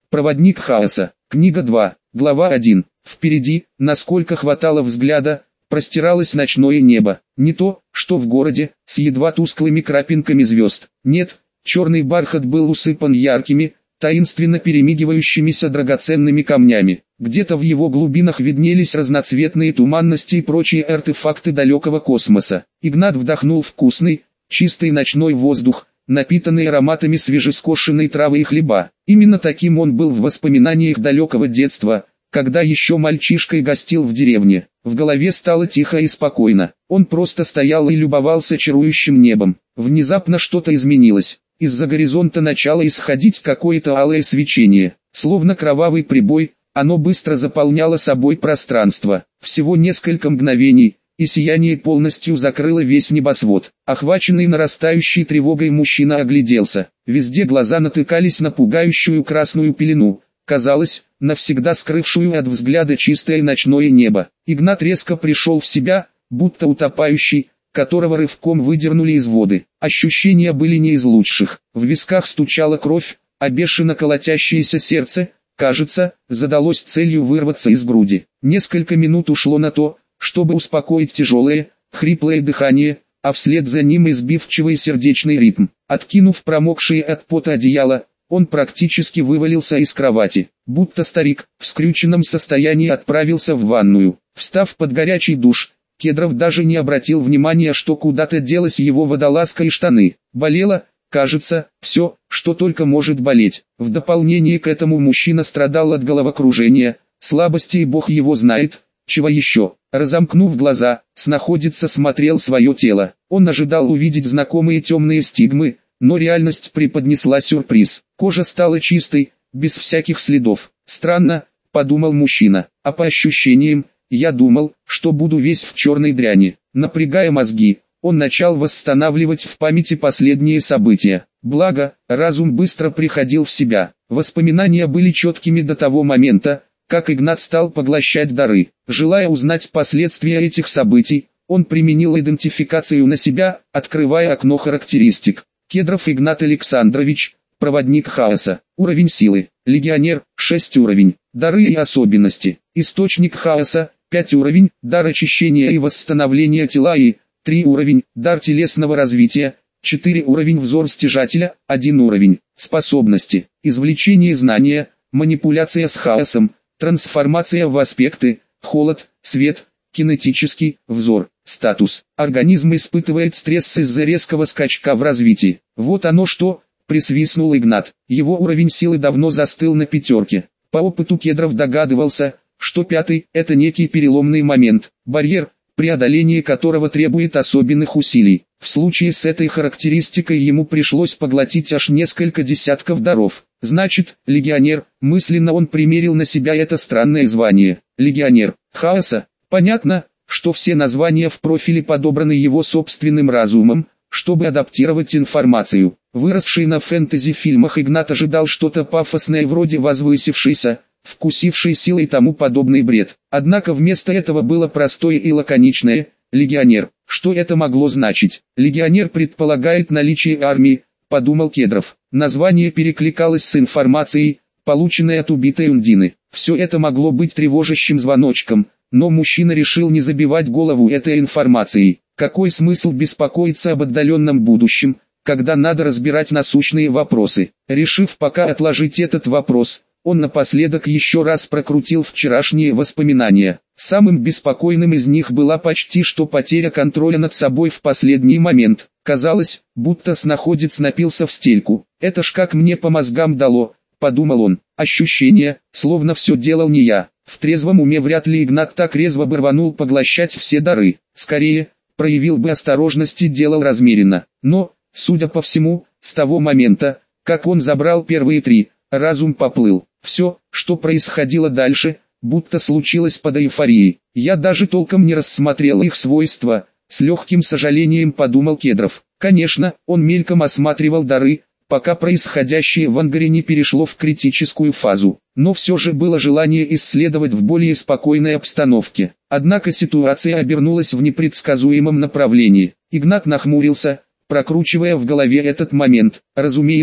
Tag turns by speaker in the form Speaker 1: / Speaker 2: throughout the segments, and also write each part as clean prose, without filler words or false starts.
Speaker 1: Проводник хаоса. Книга 2. Глава 1. Впереди, насколько хватало взгляда, простиралось ночное небо. Не то, что в городе, с едва тусклыми крапинками звезд. Нет, черный бархат был усыпан яркими, таинственно перемигивающимися драгоценными камнями. Где-то в его глубинах виднелись разноцветные туманности и прочие артефакты далекого космоса. Игнат вдохнул вкусный, чистый ночной воздух, напитанный ароматами свежескошенной травы и хлеба. Именно таким он был в воспоминаниях далекого детства, когда еще мальчишкой гостил в деревне. В голове стало тихо и спокойно. Он просто стоял и любовался чарующим небом. Внезапно что-то изменилось. Из-за горизонта начало исходить какое-то алое свечение. Словно кровавый прибой, оно быстро заполняло собой пространство. Всего несколько мгновений, и сияние полностью закрыло весь небосвод. Охваченный нарастающей тревогой мужчина огляделся. Везде глаза натыкались на пугающую красную пелену, казалось, навсегда скрывшую от взгляда чистое ночное небо. Игнат резко пришел в себя, будто утопающий, которого рывком выдернули из воды. Ощущения были не из лучших. В висках стучала кровь, а бешено колотящееся сердце, кажется, задалось целью вырваться из груди. Несколько минут ушло на то, чтобы успокоить тяжелое, хриплое дыхание, а вслед за ним избивчивый сердечный ритм. Откинув промокшее от пота одеяло, он практически вывалился из кровати. Будто старик, в скрюченном состоянии отправился в ванную. Встав под горячий душ, Кедров даже не обратил внимания, что куда-то делась его водолазка и штаны. Болело, кажется, все, что только может болеть. В дополнение к этому мужчина страдал от головокружения, слабости и бог его знает, чего еще. Разомкнув глаза, снаходица смотрел свое тело. Он ожидал увидеть знакомые темные стигмы, но реальность преподнесла сюрприз. Кожа стала чистой, без всяких следов. Странно, подумал мужчина, а по ощущениям, я думал, что буду весь в черной дряни. Напрягая мозги, он начал восстанавливать в памяти последние события. Благо, разум быстро приходил в себя. Воспоминания были четкими до того момента, как Игнат стал поглощать дары. Желая узнать последствия этих событий, он применил идентификацию на себя, открывая окно характеристик. Кедров Игнат Александрович, проводник хаоса. Уровень силы. Легионер, 6 уровень. Дары и особенности. Источник хаоса, 5 уровень. Дар очищения и восстановления тела и 3 уровень. Дар телесного развития, 4 уровень. Взор стяжателя, 1 уровень. Способности. Извлечение знания, манипуляция с хаосом, трансформация в аспекты, холод, свет, кинетический, взор. Статус. Организм испытывает стресс из-за резкого скачка в развитии. Вот оно что, присвистнул Игнат. Его уровень силы давно застыл на 5. По опыту Кедров догадывался, что 5 – это некий переломный момент, барьер, преодоление которого требует особенных усилий. В случае с этой характеристикой ему пришлось поглотить аж несколько десятков даров. Значит, легионер, мысленно он примерил на себя это странное звание. Легионер хаоса. Понятно, что все названия в профиле подобраны его собственным разумом, чтобы адаптировать информацию. Выросший на фэнтези-фильмах Игнат ожидал что-то пафосное вроде возвысившийся, вкусивший силой и тому подобный бред. Однако вместо этого было простое и лаконичное «легионер». Что это могло значить? Легионер предполагает наличие армии, подумал Кедров. Название перекликалось с информацией, полученной от убитой Ундины. Все это могло быть тревожащим звоночком, но мужчина решил не забивать голову этой информацией. Какой смысл беспокоиться об отдаленном будущем, когда надо разбирать насущные вопросы? Решив пока отложить этот вопрос, он напоследок еще раз прокрутил вчерашние воспоминания. Самым беспокойным из них была почти что потеря контроля над собой в последний момент. Казалось, будто снаходец напился в стельку. Это ж как мне по мозгам дало, подумал он. Ощущение, словно все делал не я. В трезвом уме вряд ли Игнат так резво бы рванул поглощать все дары. Скорее, проявил бы осторожность и делал размеренно. Но, судя по всему, с того момента, как он забрал первые 3, разум поплыл. Все, что происходило дальше, будто случилось под эйфорией. Я даже толком не рассмотрел их свойства, с легким сожалением подумал Кедров. Конечно, он мельком осматривал дары, пока происходящее в ангаре не перешло в критическую фазу. Но все же было желание исследовать в более спокойной обстановке. Однако ситуация обернулась в непредсказуемом направлении. Игнат нахмурился, прокручивая в голове этот момент. Разумеется,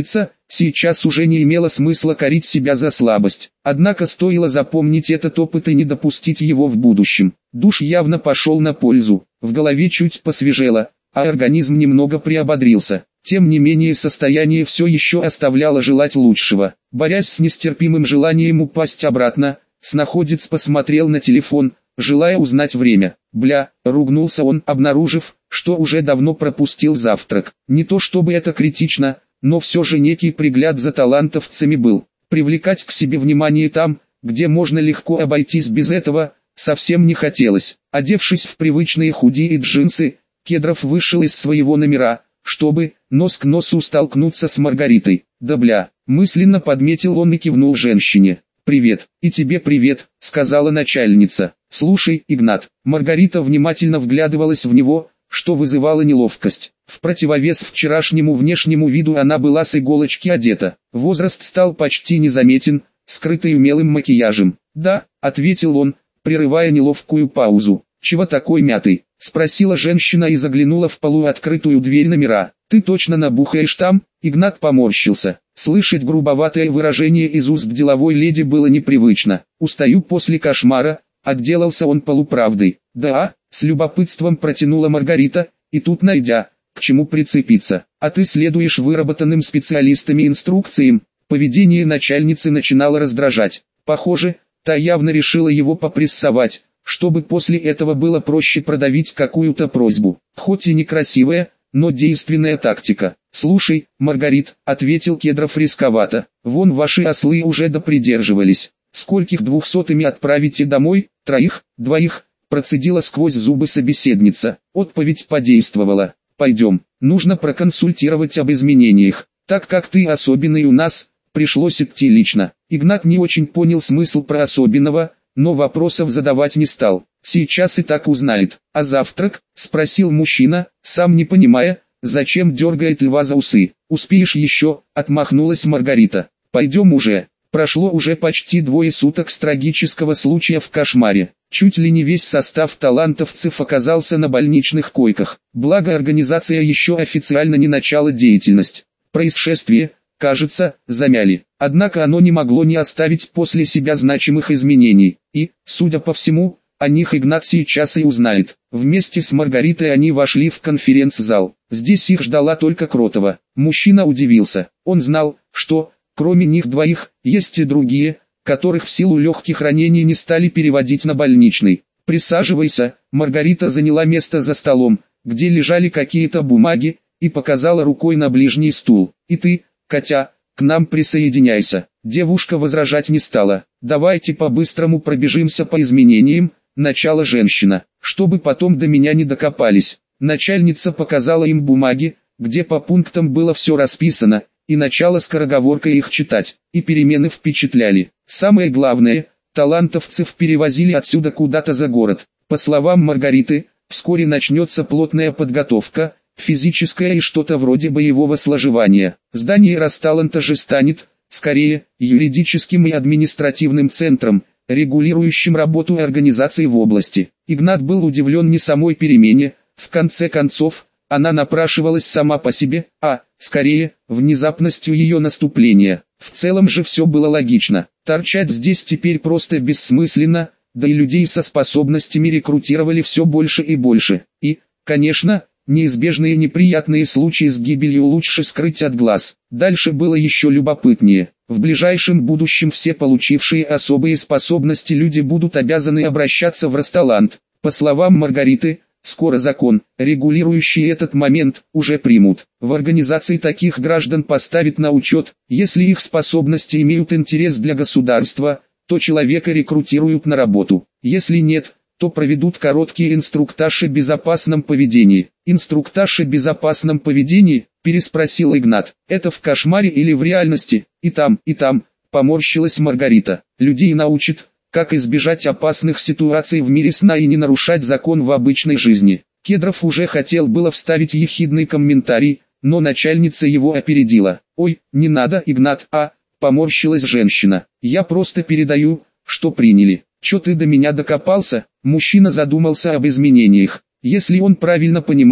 Speaker 1: сейчас уже не имело смысла корить себя за слабость. Однако стоило запомнить этот опыт и не допустить его в будущем. Душ явно пошел на пользу, в голове чуть посвежело, а организм немного приободрился. Тем не менее состояние все еще оставляло желать лучшего. Борясь с нестерпимым желанием упасть обратно, снаходец посмотрел на телефон, желая узнать время. «Бля», — ругнулся он, обнаружив, что уже давно пропустил завтрак. Не то чтобы это критично, но все же некий пригляд за талантовцами был. Привлекать к себе внимание там, где можно легко обойтись без этого, совсем не хотелось. Одевшись в привычные худи и джинсы, Кедров вышел из своего номера, чтобы нос к носу столкнуться с Маргаритой. «Да бля», мысленно подметил он и кивнул женщине. «Привет, и тебе привет», — сказала начальница. «Слушай, Игнат». Маргарита внимательно вглядывалась в него, что вызывало неловкость. В противовес вчерашнему внешнему виду она была с иголочки одета. Возраст стал почти незаметен, скрытый умелым макияжем. «Да», — ответил он, прерывая неловкую паузу. «Чего такой мятый?» — спросила женщина и заглянула в полуоткрытую дверь номера. «Ты точно набухаешь там?» Игнат поморщился. Слышать грубоватое выражение из уст деловой леди было непривычно. «Устаю после кошмара», — отделался он полуправдой. «Да», — с любопытством протянула Маргарита, и тут найдя, к чему прицепиться. «А ты следуешь выработанным специалистами инструкциям». Поведение начальницы начинало раздражать. Похоже, та явно решила его попрессовать, чтобы после этого было проще продавить какую-то просьбу. Хоть и некрасивая, но действенная тактика. «Слушай, Маргарит», — ответил Кедров рисковато, — «вон ваши ослы уже допридерживались. Скольких 200-ми отправите домой? 3, 2, процедила сквозь зубы собеседница. Отповедь подействовала. «Пойдем, нужно проконсультировать об изменениях. Так как ты особенный у нас, пришлось идти лично». Игнат не очень понял смысл про особенного, но вопросов задавать не стал. «Сейчас и так узнает». «А завтрак?» — спросил мужчина, сам не понимая, зачем дергает льва за усы. «Успеешь еще?» — отмахнулась Маргарита. «Пойдем уже». Прошло уже почти 2 суток с трагического случая в кошмаре. Чуть ли не весь состав талантовцев оказался на больничных койках. Благо организация еще официально не начала деятельность. Происшествие, кажется, замяли. Однако оно не могло не оставить после себя значимых изменений. И, судя по всему, о них Игнат сейчас и узнает. Вместе с Маргаритой они вошли в конференц-зал. Здесь их ждала только Кротова. Мужчина удивился. Он знал, что, кроме них двоих, есть и другие, которых в силу легких ранений не стали переводить на больничный. «Присаживайся», Маргарита заняла место за столом, где лежали какие-то бумаги, и показала рукой на ближний стул. «И ты, Катя, к нам присоединяйся». Девушка возражать не стала. «Давайте по-быстрому пробежимся по изменениям», начала женщина, «чтобы потом до меня не докопались». Начальница показала им бумаги, где по пунктам было все расписано, и начала скороговоркой их читать, и перемены впечатляли. Самое главное, талантовцев перевозили отсюда куда-то за город. По словам Маргариты, вскоре начнется плотная подготовка, физическая и что-то вроде боевого сложевания. Здание Росталанта же станет, скорее, юридическим и административным центром, регулирующим работу организаций в области. Игнат был удивлен не самой перемене, в конце концов, она напрашивалась сама по себе, а, скорее, внезапностью ее наступления. В целом же все было логично. Торчать здесь теперь просто бессмысленно, да и людей со способностями рекрутировали все больше и больше. И, конечно, неизбежные неприятные случаи с гибелью лучше скрыть от глаз. Дальше было еще любопытнее. В ближайшем будущем все получившие особые способности люди будут обязаны обращаться в Росталант. По словам Маргариты, скоро закон, регулирующий этот момент, уже примут. В организации таких граждан поставят на учет, если их способности имеют интерес для государства, то человека рекрутируют на работу. Если нет, то проведут короткий инструктаж о безопасном поведении. «Инструктаж о безопасном поведении?» – переспросил Игнат. «Это в кошмаре или в реальности?» И там, поморщилась Маргарита. «Людей научат, как избежать опасных ситуаций в мире сна и не нарушать закон в обычной жизни». Кедров уже хотел было вставить ехидный комментарий, но начальница его опередила. «Ой, не надо, Игнат, поморщилась женщина. «Я просто передаю, что приняли». «Чё ты до меня докопался?» Мужчина задумался об изменениях. Если он правильно понимал,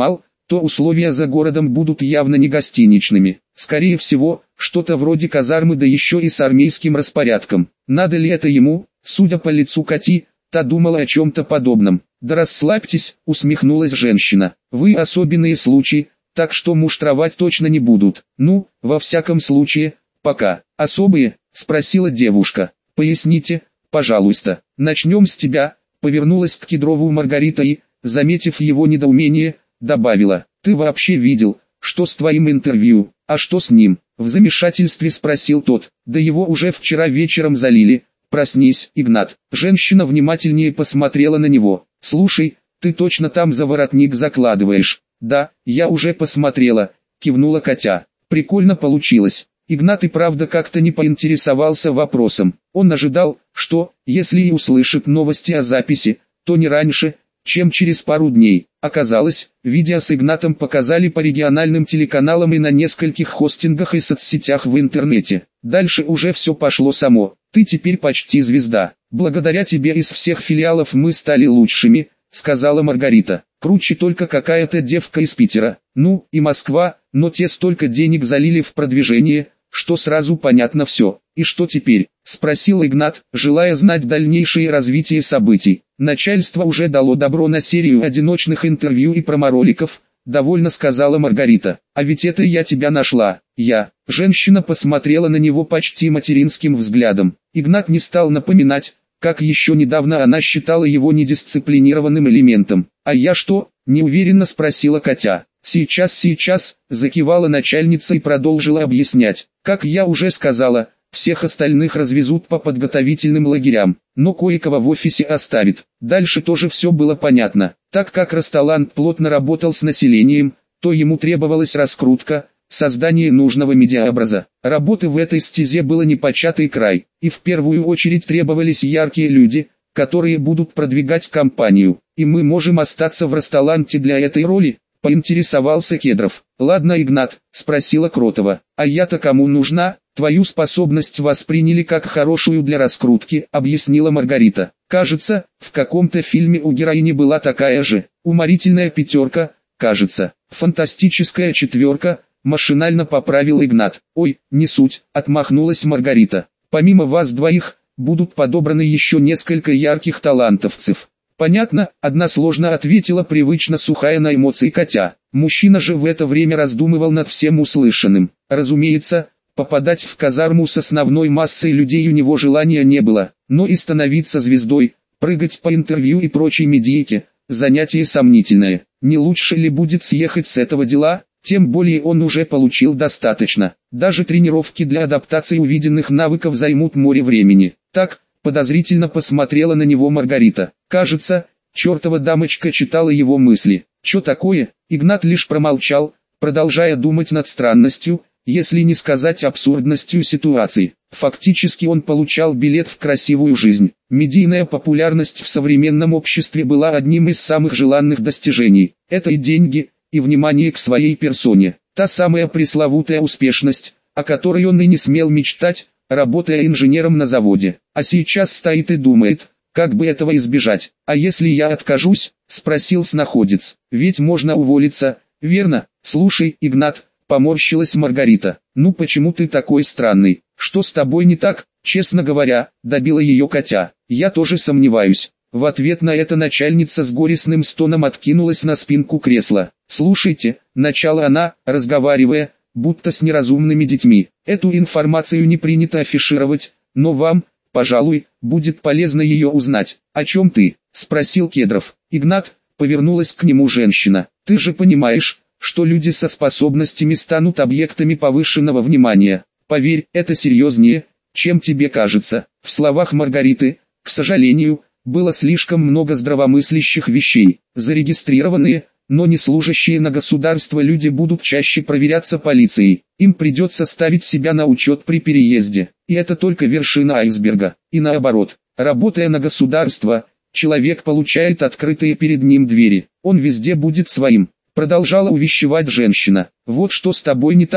Speaker 1: то условия за городом будут явно не гостиничными. Скорее всего, что-то вроде казармы, да еще и с армейским распорядком. Надо ли это ему? Судя по лицу Кати, та думала о чем-то подобном. «Да расслабьтесь», усмехнулась женщина. «Вы особенные случаи, так что муштровать точно не будут. Ну, во всяком случае, пока». «Особые?» спросила девушка. «Поясните, пожалуйста». «Начнем с тебя», повернулась к Кедрову Маргарита и, заметив его недоумение, добавила. «Ты вообще видел, что с твоим интервью?» «А что с ним?» в замешательстве спросил тот. «Да его уже вчера вечером залили». «Проснись, Игнат». Женщина внимательнее посмотрела на него. «Слушай, ты точно там за воротник закладываешь?» «Да, я уже посмотрела», кивнула Катя. «Прикольно получилось». Игнат и правда как-то не поинтересовался вопросом. Он ожидал, что, если и услышит новости о записи, то не раньше, чем через пару дней. Оказалось, видео с Игнатом показали по региональным телеканалам и на нескольких хостингах и соцсетях в интернете. Дальше уже все пошло само. «Ты теперь почти звезда. Благодаря тебе из всех филиалов мы стали лучшими», сказала Маргарита. «Круче только какая-то девка из Питера. Ну, и Москва, но те столько денег залили в продвижение, что сразу понятно все». «И что теперь?» спросил Игнат, желая знать дальнейшее развитие событий. «Начальство уже дало добро на серию одиночных интервью и промороликов», довольно сказала Маргарита. «А ведь это я тебя нашла». «Я». Женщина посмотрела на него почти материнским взглядом. Игнат не стал напоминать, как еще недавно она считала его недисциплинированным элементом. «А я что?» – неуверенно спросила Катя. «Сейчас», – закивала начальница и продолжила объяснять. «Как я уже сказала, всех остальных развезут по подготовительным лагерям, но кое-кого в офисе оставит». Дальше тоже все было понятно. Так как Росталант плотно работал с населением, то ему требовалась раскрутка, создание нужного медиаобраза. Работы в этой стезе было непочатый край, и в первую очередь требовались яркие люди, которые будут продвигать компанию. «И мы можем остаться в Росталанте для этой роли?» – поинтересовался Кедров. «Ладно, Игнат», – спросила Кротова. «А я-то кому нужна?» «Твою способность восприняли как хорошую для раскрутки», – объяснила Маргарита. «Кажется, в каком-то фильме у героини была такая же. Уморительная пятерка, кажется. Фантастическая четверка», – машинально поправил Игнат. «Ой, не суть», – отмахнулась Маргарита. «Помимо вас двоих, будут подобраны еще несколько ярких талантовцев». «Понятно», – односложно ответила привычно сухая на эмоции Катя. Мужчина же в это время раздумывал над всем услышанным. Разумеется, попадать в казарму с основной массой людей у него желания не было, но и становиться звездой, прыгать по интервью и прочей медийке – занятие сомнительное. Не лучше ли будет съехать с этого дела? Тем более он уже получил достаточно. Даже тренировки для адаптации увиденных навыков займут море времени. Так, подозрительно посмотрела на него Маргарита. Кажется, чертова дамочка читала его мысли. «Чё такое?» Игнат лишь промолчал, продолжая думать над странностью, если не сказать абсурдностью ситуации. Фактически он получал билет в красивую жизнь. Медийная популярность в современном обществе была одним из самых желанных достижений. Это и деньги, и внимание к своей персоне. Та самая пресловутая успешность, о которой он и не смел мечтать, работая инженером на заводе. А сейчас стоит и думает, как бы этого избежать. «А если я откажусь?» – спросил снаходец. «Ведь можно уволиться, верно?» «Слушай, Игнат», – поморщилась Маргарита. «Ну почему ты такой странный? Что с тобой не так?» «Честно говоря», – добила ее Катя. «Я тоже сомневаюсь». В ответ на это начальница с горестным стоном откинулась на спинку кресла. «Слушайте», – начала она, разговаривая, будто с неразумными детьми. «Эту информацию не принято афишировать, но вам, пожалуй, будет полезно ее узнать». «О чем ты?» – спросил Кедров. «Игнат», – повернулась к нему женщина. «Ты же понимаешь, что люди со способностями станут объектами повышенного внимания. Поверь, это серьезнее, чем тебе кажется». В словах Маргариты, к сожалению, было слишком много здравомыслящих вещей. Зарегистрированные, но не служащие на государство люди будут чаще проверяться полицией. Им придется ставить себя на учет при переезде. И это только вершина айсберга. И наоборот, работая на государство, человек получает открытые перед ним двери. Он везде будет своим. Продолжала увещевать женщина. «Вот что с тобой не так?» –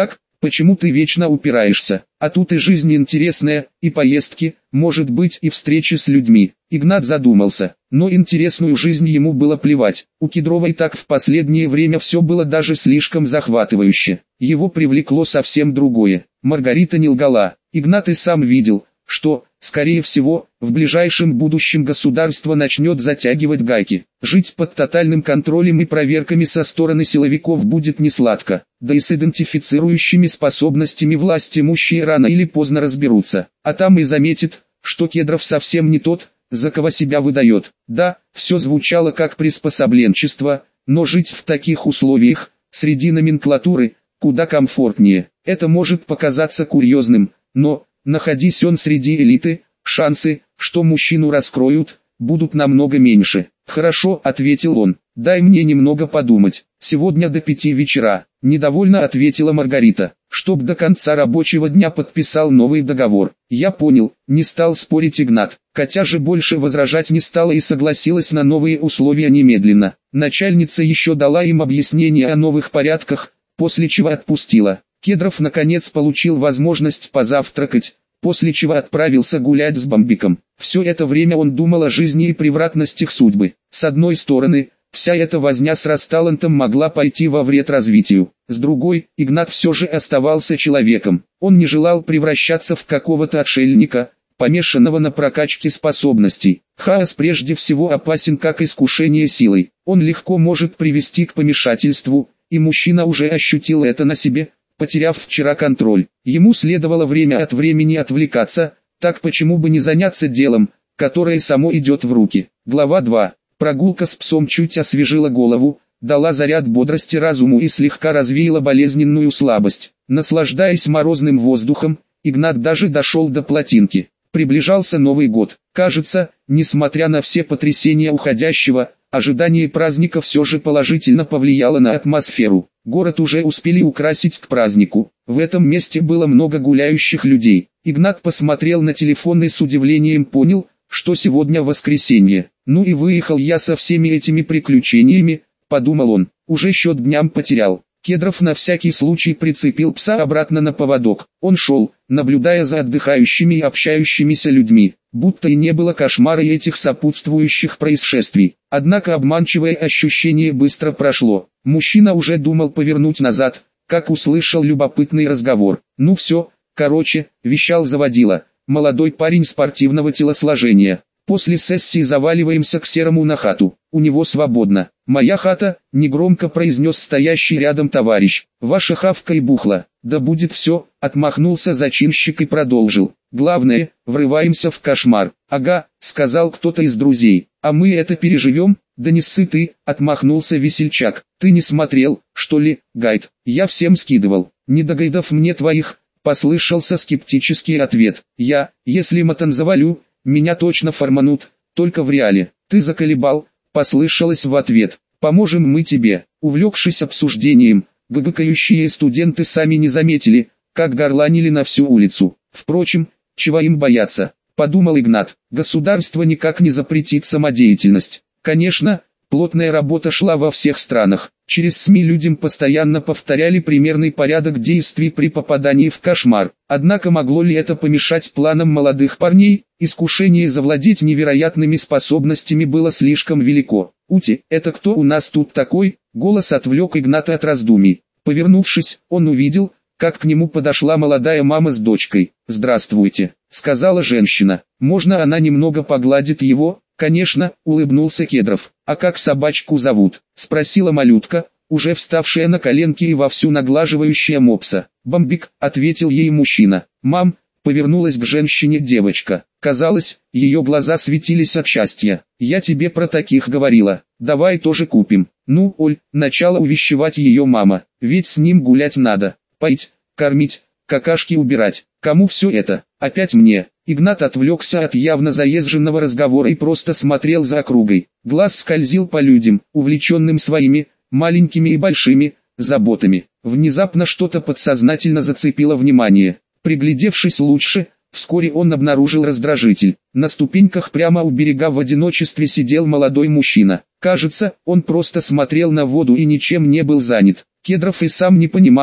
Speaker 1: почему ты вечно упираешься? А тут и жизнь интересная, и поездки, может быть и встречи с людьми. Игнат задумался, но интересную жизнь ему было плевать. У Кедровой так в последнее время все было даже слишком захватывающе. Его привлекло совсем другое. Маргарита не лгала. Игнат и сам видел, что, скорее всего, в ближайшем будущем государство начнет затягивать гайки. Жить под тотальным контролем и проверками со стороны силовиков будет несладко, да и с идентифицирующими способностями власть имущие рано или поздно разберутся, а там и заметит, что Кедров совсем не тот, за кого себя выдает. Да, все звучало как приспособленчество, но жить в таких условиях, среди номенклатуры, куда комфортнее. Это может показаться курьезным, но, находясь он среди элиты, шансы, что мужчину раскроют, будут намного меньше. «Хорошо», — ответил он, — «дай мне немного подумать. Сегодня до 5 вечера», — недовольно ответила Маргарита, «чтоб до конца рабочего дня подписал новый договор». «Я понял», — не стал спорить Игнат. Катя же больше возражать не стала и согласилась на новые условия немедленно. Начальница еще дала им объяснение о новых порядках, после чего отпустила. Кедров наконец получил возможность позавтракать, после чего отправился гулять с Бамбиком. Все это время он думал о жизни и превратностях судьбы. С одной стороны, вся эта возня с Расталантом могла пойти во вред развитию. С другой, Игнат все же оставался человеком. Он не желал превращаться в какого-то отшельника, помешанного на прокачке способностей. Хаос прежде всего опасен как искушение силой. Он легко может привести к помешательству, и мужчина уже ощутил это на себе, потеряв вчера контроль. Ему следовало время от времени отвлекаться, так почему бы не заняться делом, которое само идет в руки. Глава 2. Прогулка с псом чуть освежила голову, дала заряд бодрости разуму и слегка развеяла болезненную слабость. Наслаждаясь морозным воздухом, Игнат даже дошел до плотинки. Приближался Новый год. Кажется, несмотря на все потрясения уходящего, ожидание праздника все же положительно повлияло на атмосферу. Город уже успели украсить к празднику. В этом месте было много гуляющих людей. Игнат посмотрел на телефон и с удивлением понял, что сегодня воскресенье. «Ну и выехал я со всеми этими приключениями», — подумал он. Уже счет дням потерял. Кедров на всякий случай прицепил пса обратно на поводок. Он шел, наблюдая за отдыхающими и общающимися людьми, будто и не было кошмара и этих сопутствующих происшествий. Однако обманчивое ощущение быстро прошло. Мужчина уже думал повернуть назад, как услышал любопытный разговор. «Ну все, короче», — вещал заводила, молодой парень спортивного телосложения. «После сессии заваливаемся к Серому на хату, у него свободно». «Моя хата», — негромко произнес стоящий рядом товарищ. «Ваша хавка и бухла». «Да будет все», — отмахнулся зачинщик и продолжил. «Главное, врываемся в кошмар». «Ага», — сказал кто-то из друзей. «А мы это переживем?» «Да не ссы ты», — отмахнулся весельчак. «Ты не смотрел, что ли, гайд?» «Я всем скидывал». «Не до гайдов мне твоих», — послышался скептический ответ. Если матан завалю, меня точно форманут, только в реале». «Ты заколебал», — послышалось в ответ. «Поможем мы тебе». Увлекшись обсуждением, гыгыкающие студенты сами не заметили, как горланили на всю улицу. Впрочем, чего им бояться, подумал Игнат. Государство никак не запретит самодеятельность. Конечно, плотная работа шла во всех странах. Через СМИ людям постоянно повторяли примерный порядок действий при попадании в кошмар. Однако могло ли это помешать планам молодых парней? Искушение завладеть невероятными способностями было слишком велико. «Ути, это кто у нас тут такой?» Голос отвлек Игната от раздумий. Повернувшись, он увидел, как к нему подошла молодая мама с дочкой. «Здравствуйте», — сказала женщина. «Можно она немного погладит его?» «Конечно», — улыбнулся Кедров. «А как собачку зовут?» — спросила малютка, уже вставшая на коленки и вовсю наглаживающая мопса. «Бамбик», — ответил ей мужчина. «Мам», — повернулась к женщине девочка. Казалось, ее глаза светились от счастья. «Я тебе про таких говорила. Давай тоже купим». «Ну, Оль», — начала увещевать ее мама. «Ведь с ним гулять надо. Поить, кормить, какашки убирать. Кому все это? Опять мне?» Игнат отвлекся от явно заезженного разговора и просто смотрел за округой. Глаз скользил по людям, увлеченным своими, маленькими и большими, заботами. Внезапно что-то подсознательно зацепило внимание. Приглядевшись лучше, вскоре он обнаружил раздражитель. На ступеньках прямо у берега в одиночестве сидел молодой мужчина. Кажется, он просто смотрел на воду и ничем не был занят. Кедров и сам не понимал,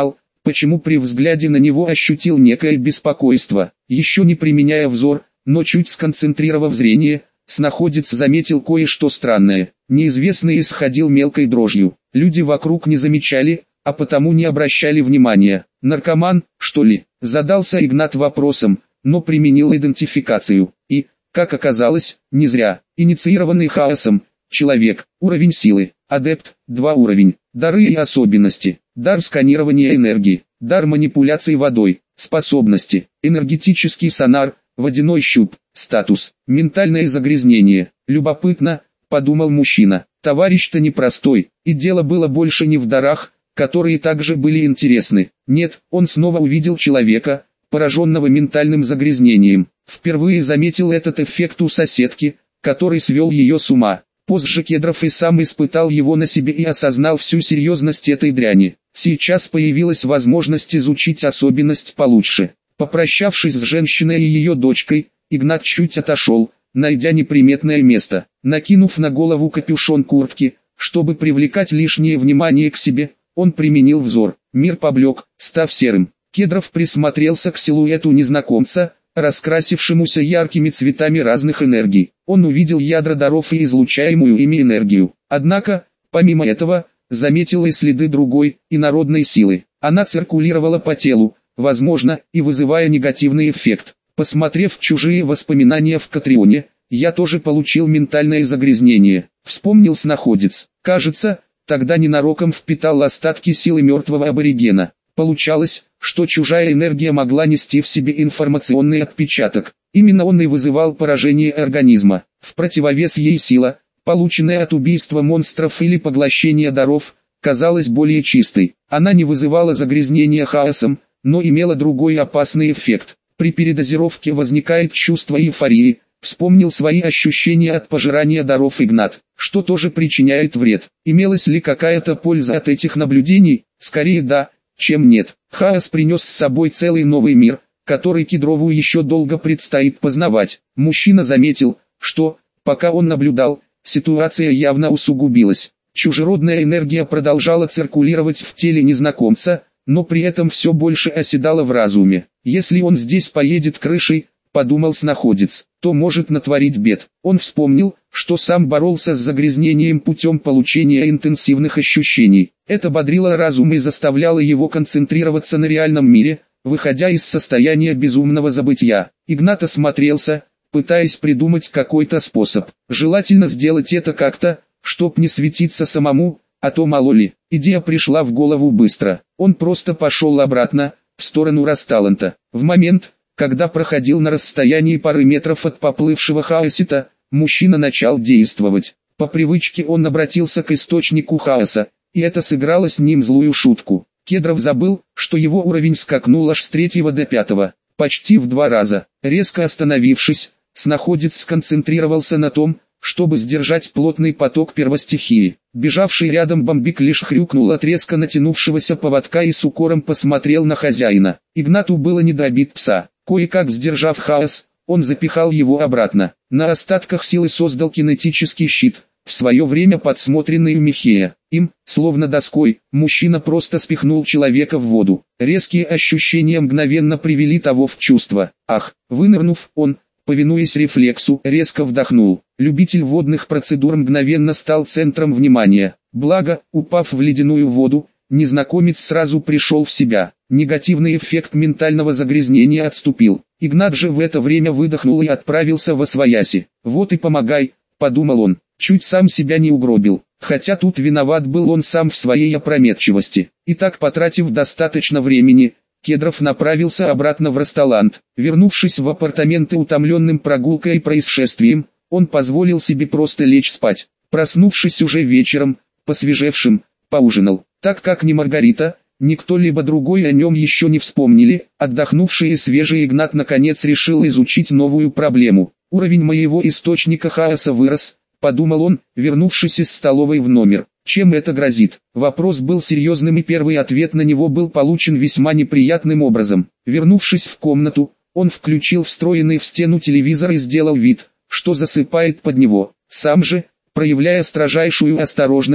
Speaker 1: почему при взгляде на него ощутил некое беспокойство. Еще не применяя взор, но чуть сконцентрировав зрение, снаходец заметил кое-что странное. Неизвестный исходил мелкой дрожью. Люди вокруг не замечали, а потому не обращали внимания. «Наркоман, что ли?» – задался Игнат вопросом, но применил идентификацию. И, как оказалось, не зря. Инициированный хаосом. Человек. Уровень силы. Адепт. 2 уровень. Дары и особенности. Дар сканирования энергии. Дар манипуляции водой. Способности. Энергетический сонар. Водяной щуп. Статус. Ментальное загрязнение. Любопытно, подумал мужчина. Товарищ-то непростой. И дело было больше не в дарах, которые также были интересны. Нет, он снова увидел человека, пораженного ментальным загрязнением. Впервые заметил этот эффект у соседки, который свел ее с ума. Позже Кедров и сам испытал его на себе и осознал всю серьезность этой дряни. Сейчас появилась возможность изучить особенность получше. Попрощавшись с женщиной и ее дочкой, Игнат чуть отошел, найдя неприметное место. Накинув на голову капюшон куртки, чтобы привлекать лишнее внимание к себе, он применил взор. Мир поблек, став серым. Кедров присмотрелся к силуэту незнакомца, раскрасившемуся яркими цветами разных энергий. Он увидел ядра даров и излучаемую ими энергию. Однако, помимо этого, заметил и следы другой, инородной силы. Она циркулировала по телу, возможно, и вызывая негативный эффект. Посмотрев чужие воспоминания в Катрионе, я тоже получил ментальное загрязнение. Вспомнил снаходец. Кажется, тогда ненароком впитал остатки силы мертвого аборигена. Получалось, что чужая энергия могла нести в себе информационный отпечаток. Именно он и вызывал поражение организма. В противовес ей сила, полученная от убийства монстров или поглощения даров, казалась более чистой. Она не вызывала загрязнения хаосом, но имела другой опасный эффект. При передозировке возникает чувство эйфории. Вспомнил свои ощущения от пожирания даров Игнат, что тоже причиняет вред. Имелась ли какая-то польза от этих наблюдений? Скорее да, чем нет. Хаос принес с собой целый новый мир, который Кедрову еще долго предстоит познавать. Мужчина заметил, что, пока он наблюдал, ситуация явно усугубилась. Чужеродная энергия продолжала циркулировать в теле незнакомца, но при этом все больше оседала в разуме. Если он здесь поедет крышей, подумал снаходец, то может натворить бед. Он вспомнил, что сам боролся с загрязнением путем получения интенсивных ощущений. Это бодрило разум и заставляло его концентрироваться на реальном мире, выходя из состояния безумного забытья. Игнат осмотрелся, пытаясь придумать какой-то способ. Желательно сделать это как-то, чтоб не светиться самому, а то мало ли. Идея пришла в голову быстро. Он просто пошел обратно, в сторону Расталанта. В момент, когда проходил на расстоянии пары метров от поплывшего хаосита, мужчина начал действовать. По привычке он обратился к источнику хаоса, и это сыграло с ним злую шутку. Кедров забыл, что его уровень скакнул аж с 3 до 5, почти в 2 раза. Резко остановившись, снаходец сконцентрировался на том, чтобы сдержать плотный поток первостихии. Бежавший рядом бомбик лишь хрюкнул от резко натянувшегося поводка и с укором посмотрел на хозяина. Игнату было не до обид пса. Кое-как сдержав хаос, он запихал его обратно. На остатках силы создал кинетический щит, в свое время подсмотренный у Михея. Им, словно доской, мужчина просто спихнул человека в воду. Резкие ощущения мгновенно привели того в чувство. Ах, вынырнув, он, повинуясь рефлексу, резко вдохнул. Любитель водных процедур мгновенно стал центром внимания. Благо, упав в ледяную воду, незнакомец сразу пришел в себя. Негативный эффект ментального загрязнения отступил. Игнат же в это время выдохнул и отправился восвояси. «Вот и помогай», — подумал он, чуть сам себя не угробил. Хотя тут виноват был он сам в своей опрометчивости. И так, потратив достаточно времени, Кедров направился обратно в Расталант. Вернувшись в апартаменты утомленным прогулкой и происшествием, он позволил себе просто лечь спать. Проснувшись уже вечером, посвежевшим, поужинал. Так как ни Маргарита, ни кто-либо другой о нем еще не вспомнили, отдохнувший и свежий Игнат наконец решил изучить новую проблему. Уровень моего источника хаоса вырос, подумал он, вернувшись из столовой в номер. Чем это грозит? Вопрос был серьезным, и первый ответ на него был получен весьма неприятным образом. Вернувшись в комнату, он включил встроенный в стену телевизор и сделал вид, что засыпает под него. Сам же, проявляя строжайшую осторожность,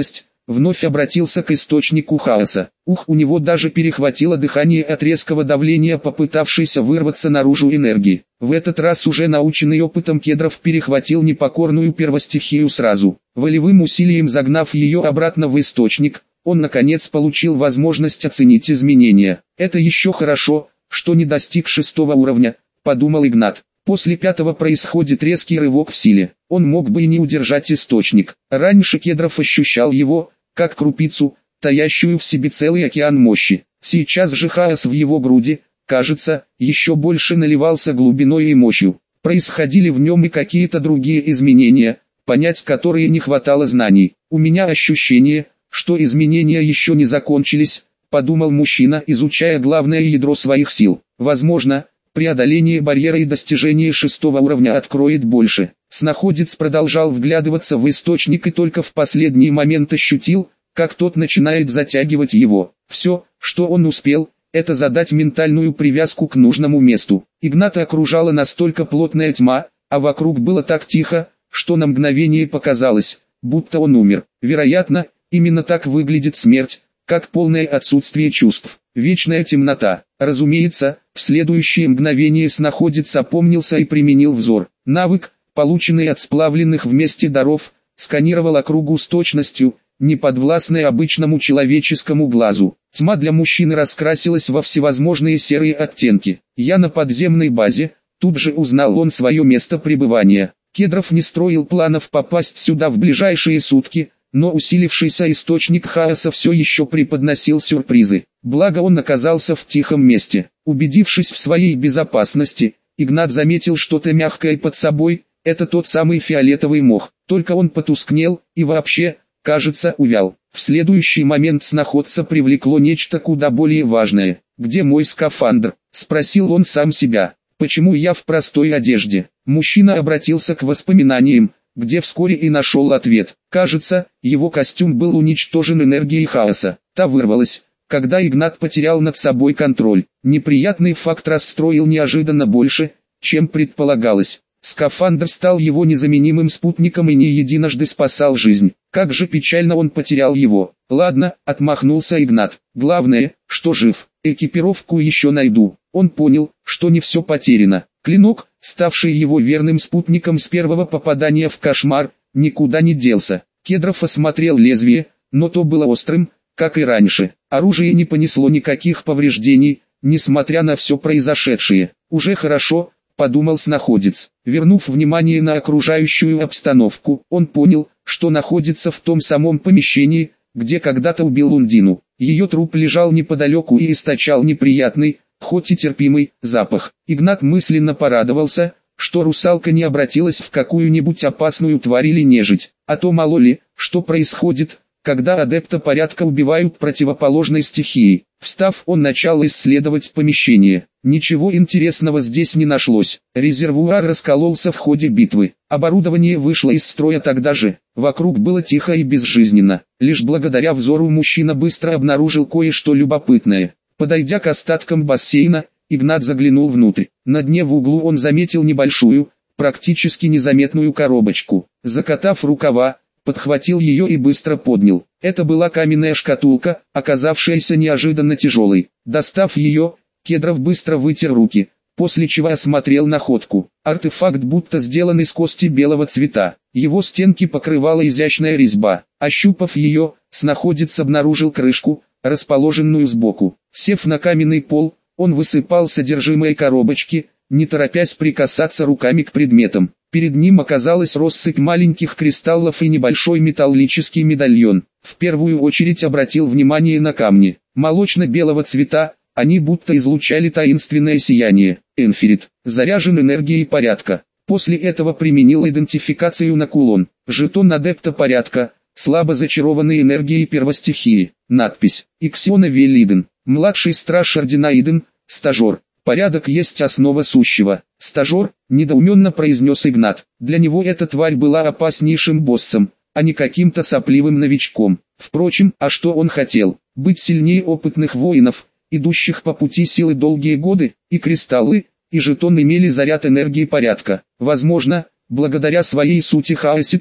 Speaker 1: вновь обратился к источнику хаоса. У него даже перехватило дыхание от резкого давления попытавшейся вырваться наружу энергии. В этот раз уже наученный опытом Кедров перехватил непокорную первостихию сразу. Волевым усилием загнав ее обратно в источник, он наконец получил возможность оценить изменения. «Это еще хорошо, что не достиг 6-го уровня», — подумал Игнат. После 5-го происходит резкий рывок в силе. Он мог бы и не удержать источник. Раньше Кедров ощущал его, как крупицу, таящую в себе целый океан мощи. Сейчас же хаос в его груди, кажется, еще больше наливался глубиной и мощью. Происходили в нем и какие-то другие изменения, понять которые не хватало знаний. «У меня ощущение, что изменения еще не закончились», — подумал мужчина, изучая главное ядро своих сил. «Возможно, преодоление барьера и достижение 6-го уровня откроет больше». Снаходец продолжал вглядываться в источник и только в последний момент ощутил, как тот начинает затягивать его. Все, что он успел, это задать ментальную привязку к нужному месту. Игната окружала настолько плотная тьма, а вокруг было так тихо, что на мгновение показалось, будто он умер. Вероятно, именно так выглядит смерть, как полное отсутствие чувств, вечная темнота. Разумеется, в следующее мгновение снаходец опомнился и применил взор. Навык, полученный от сплавленных вместе даров, сканировал округу с точностью, не подвластной обычному человеческому глазу. Тьма для мужчины раскрасилась во всевозможные серые оттенки. «Я на подземной базе», тут же узнал он свое место пребывания. Кедров не строил планов попасть сюда в ближайшие сутки, но усилившийся источник хаоса все еще преподносил сюрпризы. Благо он оказался в тихом месте. Убедившись в своей безопасности, Игнат заметил что-то мягкое под собой. Это тот самый фиолетовый мох, только он потускнел и вообще, кажется, увял. В следующий момент снаходца привлекло нечто куда более важное. «Где мой скафандр?» – спросил он сам себя. «Почему я в простой одежде?» Мужчина обратился к воспоминаниям, где вскоре и нашел ответ. Кажется, его костюм был уничтожен энергией хаоса. Та вырвалась, когда Игнат потерял над собой контроль. Неприятный факт расстроил неожиданно больше, чем предполагалось. Скафандр стал его незаменимым спутником и не единожды спасал жизнь. Как же печально он потерял его. «Ладно», — отмахнулся Игнат. «Главное, что жив. Экипировку еще найду». Он понял, что не все потеряно. Клинок, ставший его верным спутником с первого попадания в кошмар, никуда не делся. Кедров осмотрел лезвие, но то было острым, как и раньше. Оружие не понесло никаких повреждений, несмотря на все произошедшее. «Уже хорошо», — подумал снаходец. Вернув внимание на окружающую обстановку, он понял, что находится в том самом помещении, где когда-то убил Ундину. Ее труп лежал неподалеку и источал неприятный, хоть и терпимый, запах. Игнат мысленно порадовался, что русалка не обратилась в какую-нибудь опасную тварь или нежить, а то мало ли, что происходит, когда адепта порядка убивают противоположной стихией. Встав, он начал исследовать помещение. Ничего интересного здесь не нашлось. Резервуар раскололся в ходе битвы. Оборудование вышло из строя тогда же. Вокруг было тихо и безжизненно. Лишь благодаря взору мужчина быстро обнаружил кое-что любопытное. Подойдя к остаткам бассейна, Игнат заглянул внутрь. На дне в углу он заметил небольшую, практически незаметную коробочку. Закатав рукава, подхватил ее и быстро поднял. Это была каменная шкатулка, оказавшаяся неожиданно тяжелой. Достав ее, Кедров быстро вытер руки, после чего осмотрел находку. Артефакт будто сделан из кости белого цвета. Его стенки покрывала изящная резьба. Ощупав ее, снаходец обнаружил крышку, расположенную сбоку. Сев на каменный пол, он высыпал содержимое коробочки, не торопясь прикасаться руками к предметам. Перед ним оказалась россыпь маленьких кристаллов и небольшой металлический медальон. В первую очередь обратил внимание на камни. Молочно-белого цвета, они будто излучали таинственное сияние. Энфирит, заряжен энергией порядка. После этого применил идентификацию на кулон. Жетон адепта порядка, слабо зачарованный энергией первостихии. Надпись: Иксиона Велиден, младший страж ордена Иден, стажер. Порядок есть основа сущего. Стажер, недоуменно произнес Игнат. Для него эта тварь была опаснейшим боссом, а не каким-то сопливым новичком. Впрочем, а что он хотел? Быть сильнее опытных воинов, идущих по пути силы долгие годы, и кристаллы, и жетон имели заряд энергии порядка. Возможно, благодаря своей сути хаосита,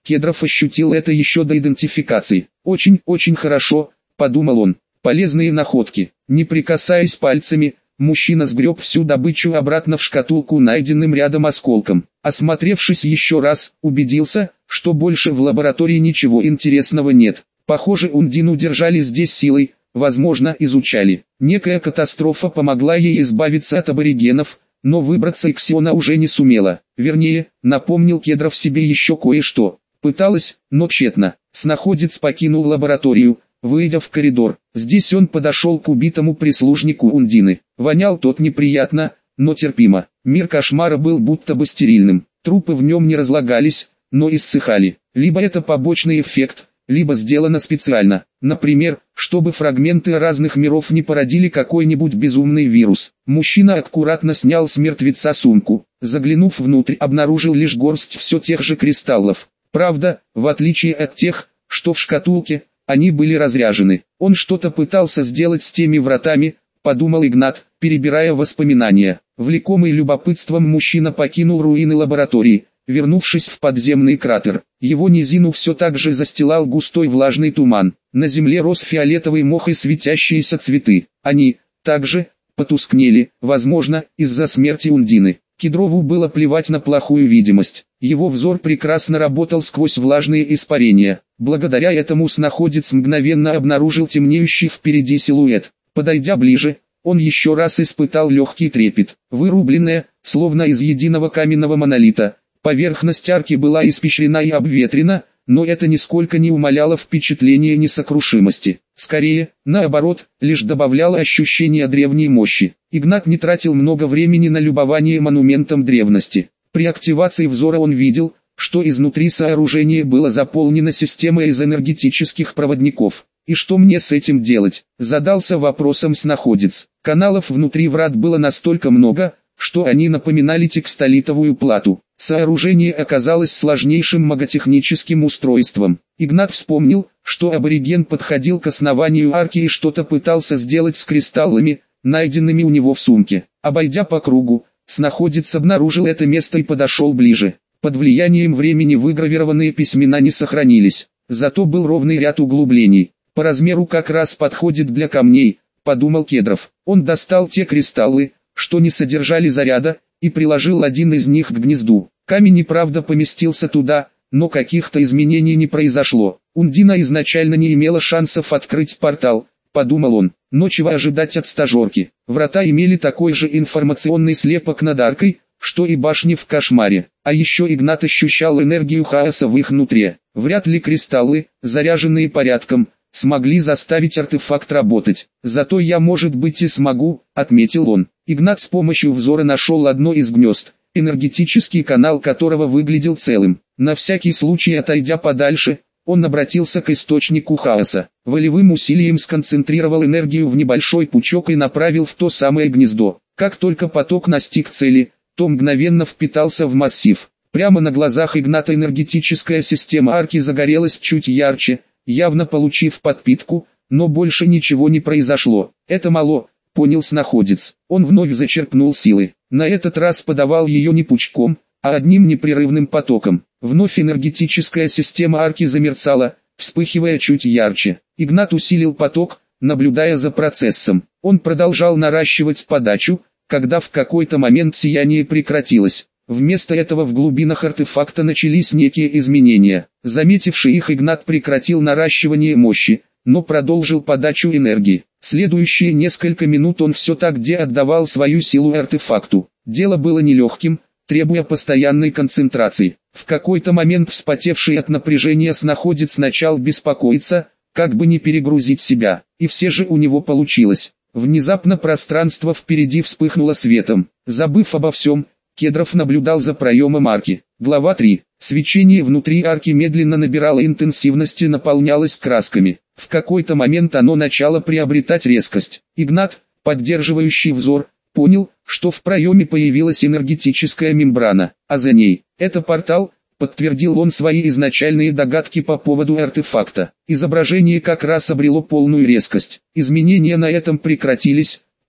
Speaker 1: Кедров ощутил это еще до идентификации. Очень хорошо, подумал он. Полезные находки. Не прикасаясь пальцами, мужчина сгреб всю добычу обратно в шкатулку найденным рядом осколком. Осмотревшись еще раз, убедился, что больше в лаборатории ничего интересного нет. Похоже, Ундину держали здесь силой, возможно, изучали. Некая катастрофа помогла ей избавиться от аборигенов, но выбраться Иксиона уже не сумела. Вернее, напомнил Кедров себе еще кое-что. Пыталась, но тщетно. Снаходец покинул лабораторию, выйдя в коридор. Здесь он подошел к убитому прислужнику Ундины. Вонял тот неприятно, но терпимо. Мир кошмара был будто бы стерильным. Трупы в нем не разлагались, но иссыхали. Либо это побочный эффект, либо сделано специально. Например, чтобы фрагменты разных миров не породили какой-нибудь безумный вирус. Мужчина аккуратно снял с мертвеца сумку. Заглянув внутрь, обнаружил лишь горсть все тех же кристаллов. Правда, в отличие от тех, что в шкатулке, они были разряжены. Он что-то пытался сделать с теми вратами, подумал Игнат, перебирая воспоминания. Влекомый любопытством мужчина покинул руины лаборатории, вернувшись в подземный кратер. Его низину все так же застилал густой влажный туман. На земле рос фиолетовый мох и светящиеся цветы. Они, также, потускнели, возможно, из-за смерти Ундины. Кедрову было плевать на плохую видимость. Его взор прекрасно работал сквозь влажные испарения. Благодаря этому снаходец мгновенно обнаружил темнеющий впереди силуэт. Подойдя ближе, он еще раз испытал легкий трепет. Вырубленная, словно из единого каменного монолита, поверхность арки была испещрена и обветрена, но это нисколько не умаляло впечатление несокрушимости. Скорее, наоборот, лишь добавляло ощущение древней мощи. Игнат не тратил много времени на любование монументом древности. При активации взора он видел, что изнутри сооружение было заполнено системой из энергетических проводников. «И что мне с этим делать?» – задался вопросом снаходец. Каналов внутри врат было настолько много, что они напоминали текстолитовую плату. Сооружение оказалось сложнейшим маготехническим устройством. Игнат вспомнил, что абориген подходил к основанию арки и что-то пытался сделать с кристаллами, найденными у него в сумке. Обойдя по кругу, снаходец обнаружил это место и подошел ближе. Под влиянием времени выгравированные письмена не сохранились, зато был ровный ряд углублений. По размеру как раз подходит для камней, подумал Кедров. Он достал те кристаллы, что не содержали заряда, и приложил один из них к гнезду. Камень и правда поместился туда, но каких-то изменений не произошло. Ундина изначально не имела шансов открыть портал, подумал он. Но чего ожидать от стажерки? Врата имели такой же информационный слепок над аркой, что и башни в кошмаре. А еще Игнат ощущал энергию хаоса в их нутре. Вряд ли кристаллы, заряженные порядком, смогли заставить артефакт работать. Зато я, может быть, и смогу, отметил он. Игнат с помощью взора нашел одно из гнезд, энергетический канал которого выглядел целым. На всякий случай, отойдя подальше, он обратился к источнику хаоса. Волевым усилием сконцентрировал энергию в небольшой пучок и направил в то самое гнездо. Как только поток настиг цели, то мгновенно впитался в массив. Прямо на глазах Игната энергетическая система арки загорелась чуть ярче, явно получив подпитку, но больше ничего не произошло. Это мало, понял снаходец. Он вновь зачерпнул силы. На этот раз подавал ее не пучком, а одним непрерывным потоком. Вновь энергетическая система арки замерцала, вспыхивая чуть ярче. Игнат усилил поток, наблюдая за процессом. Он продолжал наращивать подачу, когда в какой-то момент сияние прекратилось. Вместо этого в глубинах артефакта начались некие изменения. Заметивший их, Игнат прекратил наращивание мощи, но продолжил подачу энергии. Следующие несколько минут он все так где отдавал свою силу артефакту. Дело было нелегким, требуя постоянной концентрации. В какой-то момент вспотевший от напряжения снаходец начал беспокоиться, как бы не перегрузить себя. И все же у него получилось. Внезапно пространство впереди вспыхнуло светом. Забыв обо всем, Кедров наблюдал за проемом арки. Глава 3. Свечение внутри арки медленно набирало интенсивность и наполнялось красками. В какой-то момент оно начало приобретать резкость. Игнат, поддерживающий взор, понял, что в проеме появилась энергетическая мембрана, а за ней – это портал, подтвердил он свои изначальные догадки по поводу артефакта. Изображение как раз обрело полную резкость. Изменения на этом прекратились,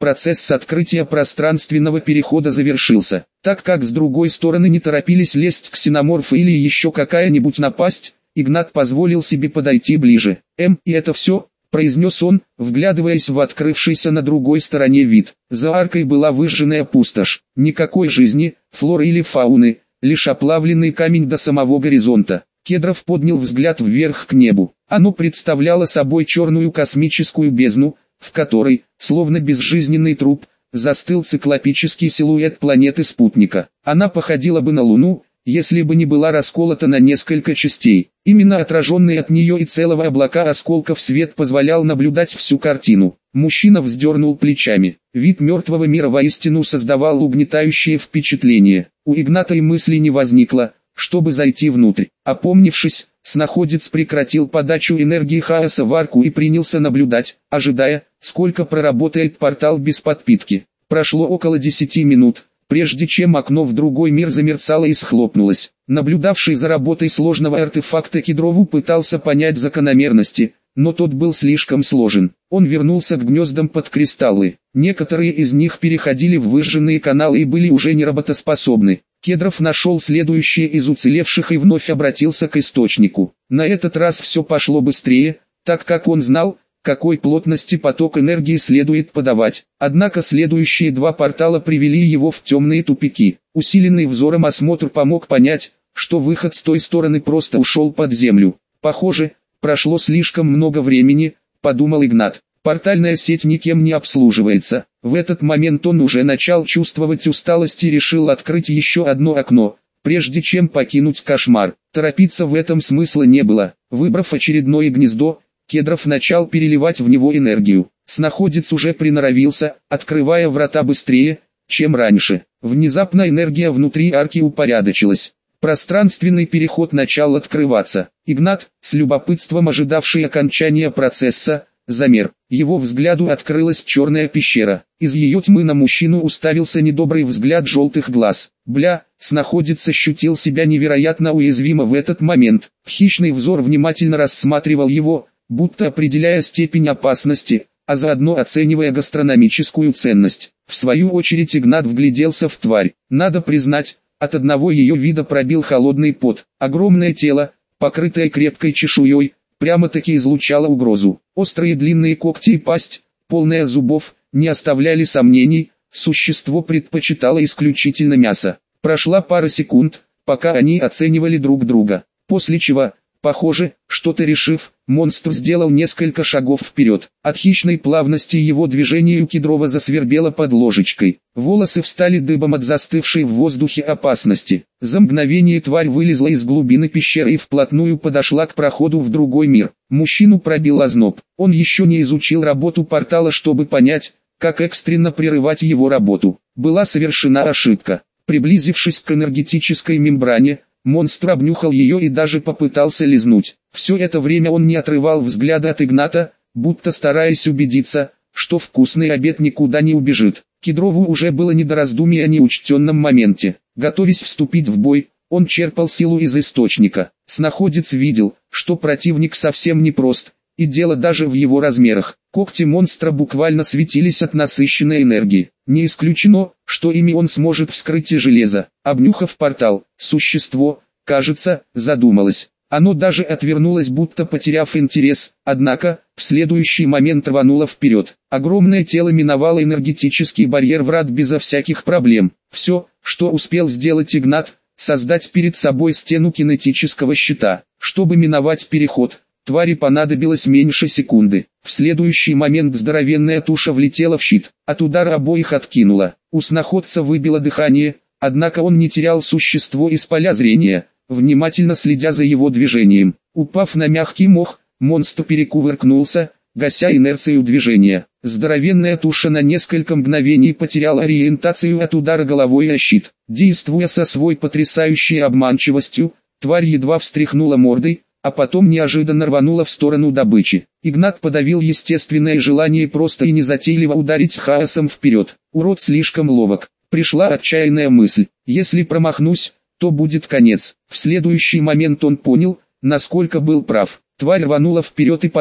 Speaker 1: процесс открытия пространственного перехода завершился. Так как с другой стороны не торопились лезть ксеноморфы или еще какая-нибудь напасть, Игнат позволил себе подойти ближе. И это все», — произнес он, вглядываясь в открывшийся на другой стороне вид. За аркой была выжженная пустошь. Никакой жизни, флоры или фауны, лишь оплавленный камень до самого горизонта. Кедров поднял взгляд вверх к небу. Оно представляло собой черную космическую бездну, в которой, словно безжизненный труп, застыл циклопический силуэт планеты-спутника. Она походила бы на Луну, если бы не была расколота на несколько частей. Именно отраженный от нее и целого облака осколков свет позволял наблюдать всю картину. Мужчина вздернул плечами. Вид мертвого мира воистину создавал угнетающее впечатление. У Игната и мысли не возникло, чтобы зайти внутрь. Опомнившись, снаходец прекратил подачу энергии хаоса в арку и принялся наблюдать, ожидая, сколько проработает портал без подпитки. Прошло около 10 минут, прежде чем окно в другой мир замерцало и схлопнулось. Наблюдавший за работой сложного артефакта Кедрову пытался понять закономерности, но тот был слишком сложен. Он вернулся к гнездам под кристаллы. Некоторые из них переходили в выжженные каналы и были уже неработоспособны. Кедров нашел следующее из уцелевших и вновь обратился к источнику. На этот раз все пошло быстрее, так как он знал, какой плотности поток энергии следует подавать. Однако следующие два портала привели его в темные тупики. Усиленный взором осмотр помог понять, что выход с той стороны просто ушел под землю. Похоже, прошло слишком много времени, подумал Игнат. Портальная сеть никем не обслуживается. В этот момент он уже начал чувствовать усталость и решил открыть еще одно окно, прежде чем покинуть кошмар. Торопиться в этом смысла не было. Выбрав очередное гнездо, Кедров начал переливать в него энергию. Снаходец уже приноровился, открывая врата быстрее, чем раньше. Внезапно энергия внутри арки упорядочилась. Пространственный переход начал открываться. Игнат, с любопытством ожидавший окончания процесса, замер. Его взгляду открылась черная пещера. Из ее тьмы на мужчину уставился недобрый взгляд желтых глаз. Снаходец ощутил себя невероятно уязвимо в этот момент. Хищный взор внимательно рассматривал его, будто определяя степень опасности, а заодно оценивая гастрономическую ценность. В свою очередь Игнат вгляделся в тварь. Надо признать, от одного ее вида пробил холодный пот. Огромное тело, покрытое крепкой чешуей, прямо-таки излучало угрозу. Острые длинные когти и пасть, полная зубов, не оставляли сомнений, существо предпочитало исключительно мясо. Прошла пара секунд, пока они оценивали друг друга. После чего, похоже, что-то решив, монстр сделал несколько шагов вперед. От хищной плавности его движения у Кедрова засвербело под ложечкой. Волосы встали дыбом от застывшей в воздухе опасности. За мгновение тварь вылезла из глубины пещеры и вплотную подошла к проходу в другой мир. Мужчину пробил озноб. Он еще не изучил работу портала, чтобы понять, как экстренно прерывать его работу. Была совершена ошибка. Приблизившись к энергетической мембране, монстр обнюхал ее и даже попытался лизнуть. Все это время он не отрывал взгляда от Игната, будто стараясь убедиться, что вкусный обед никуда не убежит. Кедрову уже было не до раздумий о неучтенном моменте. Готовясь вступить в бой, он черпал силу из источника. Снаходец видел, что противник совсем непрост, и дело даже в его размерах. Когти монстра буквально светились от насыщенной энергии. Не исключено, что ими он сможет вскрыть и железо. Обнюхав портал, существо, кажется, задумалось. Оно даже отвернулось, будто потеряв интерес, однако, в следующий момент рвануло вперед. Огромное тело миновало энергетический барьер врат безо всяких проблем. Все, что успел сделать Игнат, создать перед собой стену кинетического щита. Чтобы миновать переход, твари понадобилось меньше секунды. В следующий момент здоровенная туша влетела в щит. От удара обоих откинула. У снаходца выбило дыхание, однако он не терял существо из поля зрения, внимательно следя за его движением. Упав на мягкий мох, монстр перекувыркнулся, гася инерцию движения. Здоровенная туша на несколько мгновений потеряла ориентацию от удара головой о щит. Действуя со своей потрясающей обманчивостью, тварь едва встряхнула мордой, а потом неожиданно рванула в сторону добычи. Игнат подавил естественное желание просто и незатейливо ударить хаосом вперед. Урод слишком ловок. Пришла отчаянная мысль: если промахнусь, то будет конец. В следующий момент он понял, насколько был прав. Тварь рванула вперед и потом,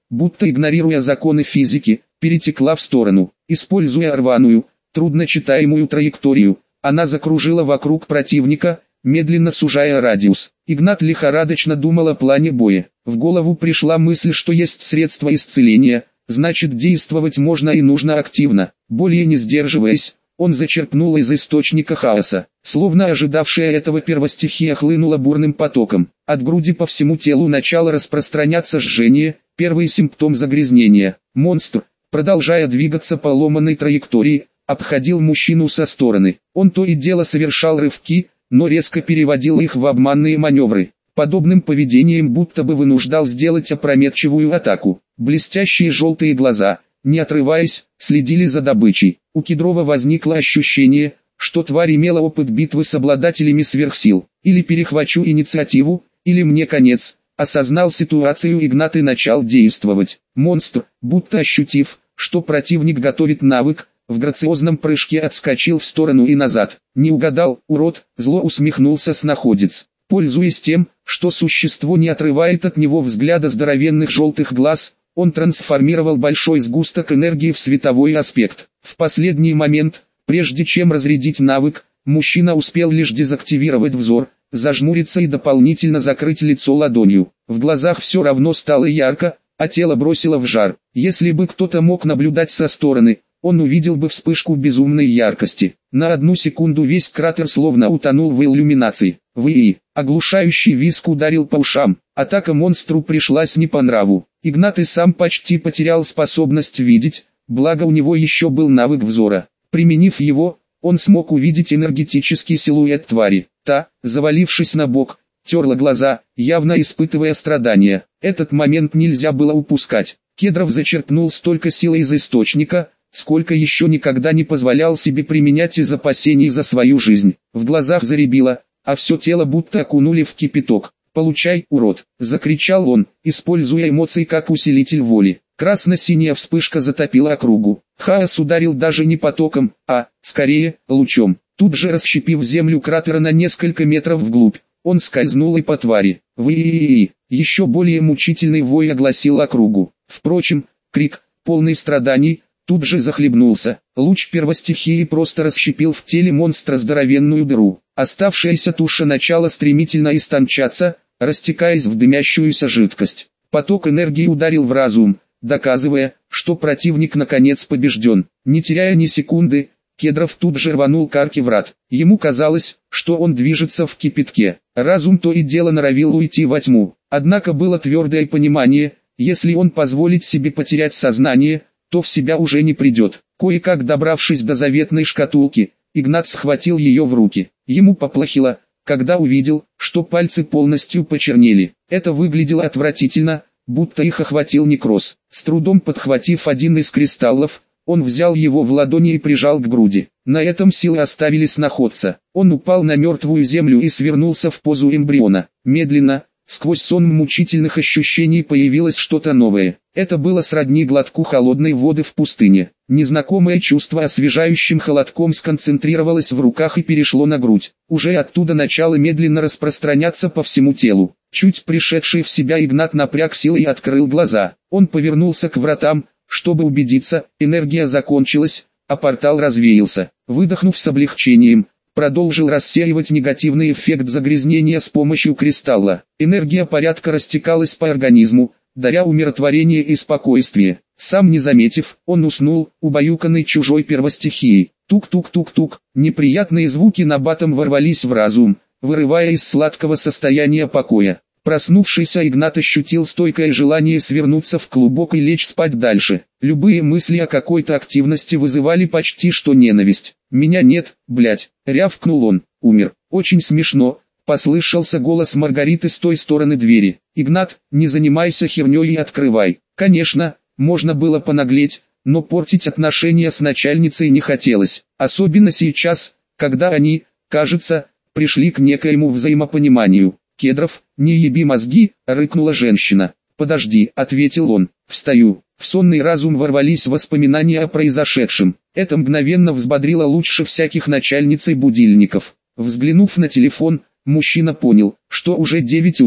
Speaker 1: будто игнорируя законы физики, перетекла в сторону. Используя рваную, трудночитаемую траекторию, она закружила вокруг противника, медленно сужая радиус. Игнат лихорадочно думал о плане боя. В голову пришла мысль, что есть средства исцеления, значит действовать можно и нужно активно. Более не сдерживаясь, он зачерпнул из источника хаоса. Словно ожидавшая этого первостихия хлынула бурным потоком. От груди по всему телу начало распространяться жжение, первый симптом загрязнения. Монстр, продолжая двигаться по ломаной траектории, обходил мужчину со стороны. Он то и дело совершал рывки, но резко переводил их в обманные маневры. Подобным поведением будто бы вынуждал сделать опрометчивую атаку. Блестящие желтые глаза, не отрываясь, следили за добычей. У Кедрова возникло ощущение, что тварь имела опыт битвы с обладателями сверхсил. Или перехвачу инициативу, или мне конец. Осознал ситуацию Игнат и начал действовать. Монстр, будто ощутив, что противник готовит навык, в грациозном прыжке отскочил в сторону и назад. Не угадал, урод, зло усмехнулся снаходец. Пользуясь тем, что существо не отрывает от него взгляда здоровенных желтых глаз, он трансформировал большой сгусток энергии в световой аспект. В последний момент, прежде чем разрядить навык, мужчина успел лишь дезактивировать взор, зажмуриться и дополнительно закрыть лицо ладонью. В глазах все равно стало ярко, а тело бросило в жар. Если бы кто-то мог наблюдать со стороны, он увидел бы вспышку безумной яркости. На одну секунду весь кратер словно утонул в иллюминации. Вы! Оглушающий визг ударил по ушам. Атака монстру пришлась не по нраву. Игнат и сам почти потерял способность видеть, благо у него еще был навык взора. Применив его, он смог увидеть энергетический силуэт твари. Та, завалившись на бок, терла глаза, явно испытывая страдания. Этот момент нельзя было упускать. Кедров зачерпнул столько силы из источника, сколько еще никогда не позволял себе применять из опасений за свою жизнь. В глазах заребило, а все тело будто окунули в кипяток. «Получай, урод!» – закричал он, используя эмоции как усилитель воли. Красно-синяя вспышка затопила округу. Хаос ударил даже не потоком, а, скорее, лучом. Тут же расщепив землю кратера на несколько метров вглубь, он скользнул и по твари. «Вы-и-и-и!» Еще более мучительный вой огласил округу. Впрочем, крик, полный страданий, тут же захлебнулся. Луч первостихии просто расщепил в теле монстра здоровенную дыру. Оставшаяся туша начала стремительно истончаться, растекаясь в дымящуюся жидкость. Поток энергии ударил в разум, доказывая, что противник наконец побежден. Не теряя ни секунды, Кедров тут же рванул к арке врат. Ему казалось, что он движется в кипятке. Разум то и дело норовил уйти во тьму. Однако было твердое понимание, если он позволит себе потерять сознание, то в себя уже не придет. Кое-как добравшись до заветной шкатулки, Игнат схватил ее в руки. Ему поплохело, когда увидел, что пальцы полностью почернели. Это выглядело отвратительно, будто их охватил некроз. С трудом подхватив один из кристаллов, он взял его в ладони и прижал к груди. На этом силы оставили снаходца. Он упал на мертвую землю и свернулся в позу эмбриона. Медленно, сквозь сон мучительных ощущений появилось что-то новое. Это было сродни глотку холодной воды в пустыне. Незнакомое чувство освежающим холодком сконцентрировалось в руках и перешло на грудь. Уже оттуда начало медленно распространяться по всему телу. Чуть пришедший в себя Игнат напряг силы и открыл глаза. Он повернулся к вратам, чтобы убедиться, энергия закончилась, а портал развеялся. Выдохнув с облегчением, продолжил рассеивать негативный эффект загрязнения с помощью кристалла. Энергия порядка растекалась по организму, даря умиротворение и спокойствие. Сам не заметив, он уснул, убаюканный чужой первостихией. Тук-тук-тук-тук, неприятные звуки набатом ворвались в разум, вырывая из сладкого состояния покоя. Проснувшийся Игнат ощутил стойкое желание свернуться в клубок и лечь спать дальше. Любые мысли о какой-то активности вызывали почти что ненависть. «Меня нет, блять!» — рявкнул он. «Умер. Очень смешно!» — послышался голос Маргариты с той стороны двери. «Игнат, не занимайся херней и открывай». Конечно, можно было понаглеть, но портить отношения с начальницей не хотелось. Особенно сейчас, когда они, кажется, пришли к некоему взаимопониманию. «Кедров, не еби мозги», — рыкнула женщина. «Подожди», — ответил он. «Встаю». В сонный разум ворвались воспоминания о произошедшем. Это мгновенно взбодрило лучше всяких начальниц и будильников. Взглянув на телефон, мужчина понял, что уже 9 утра.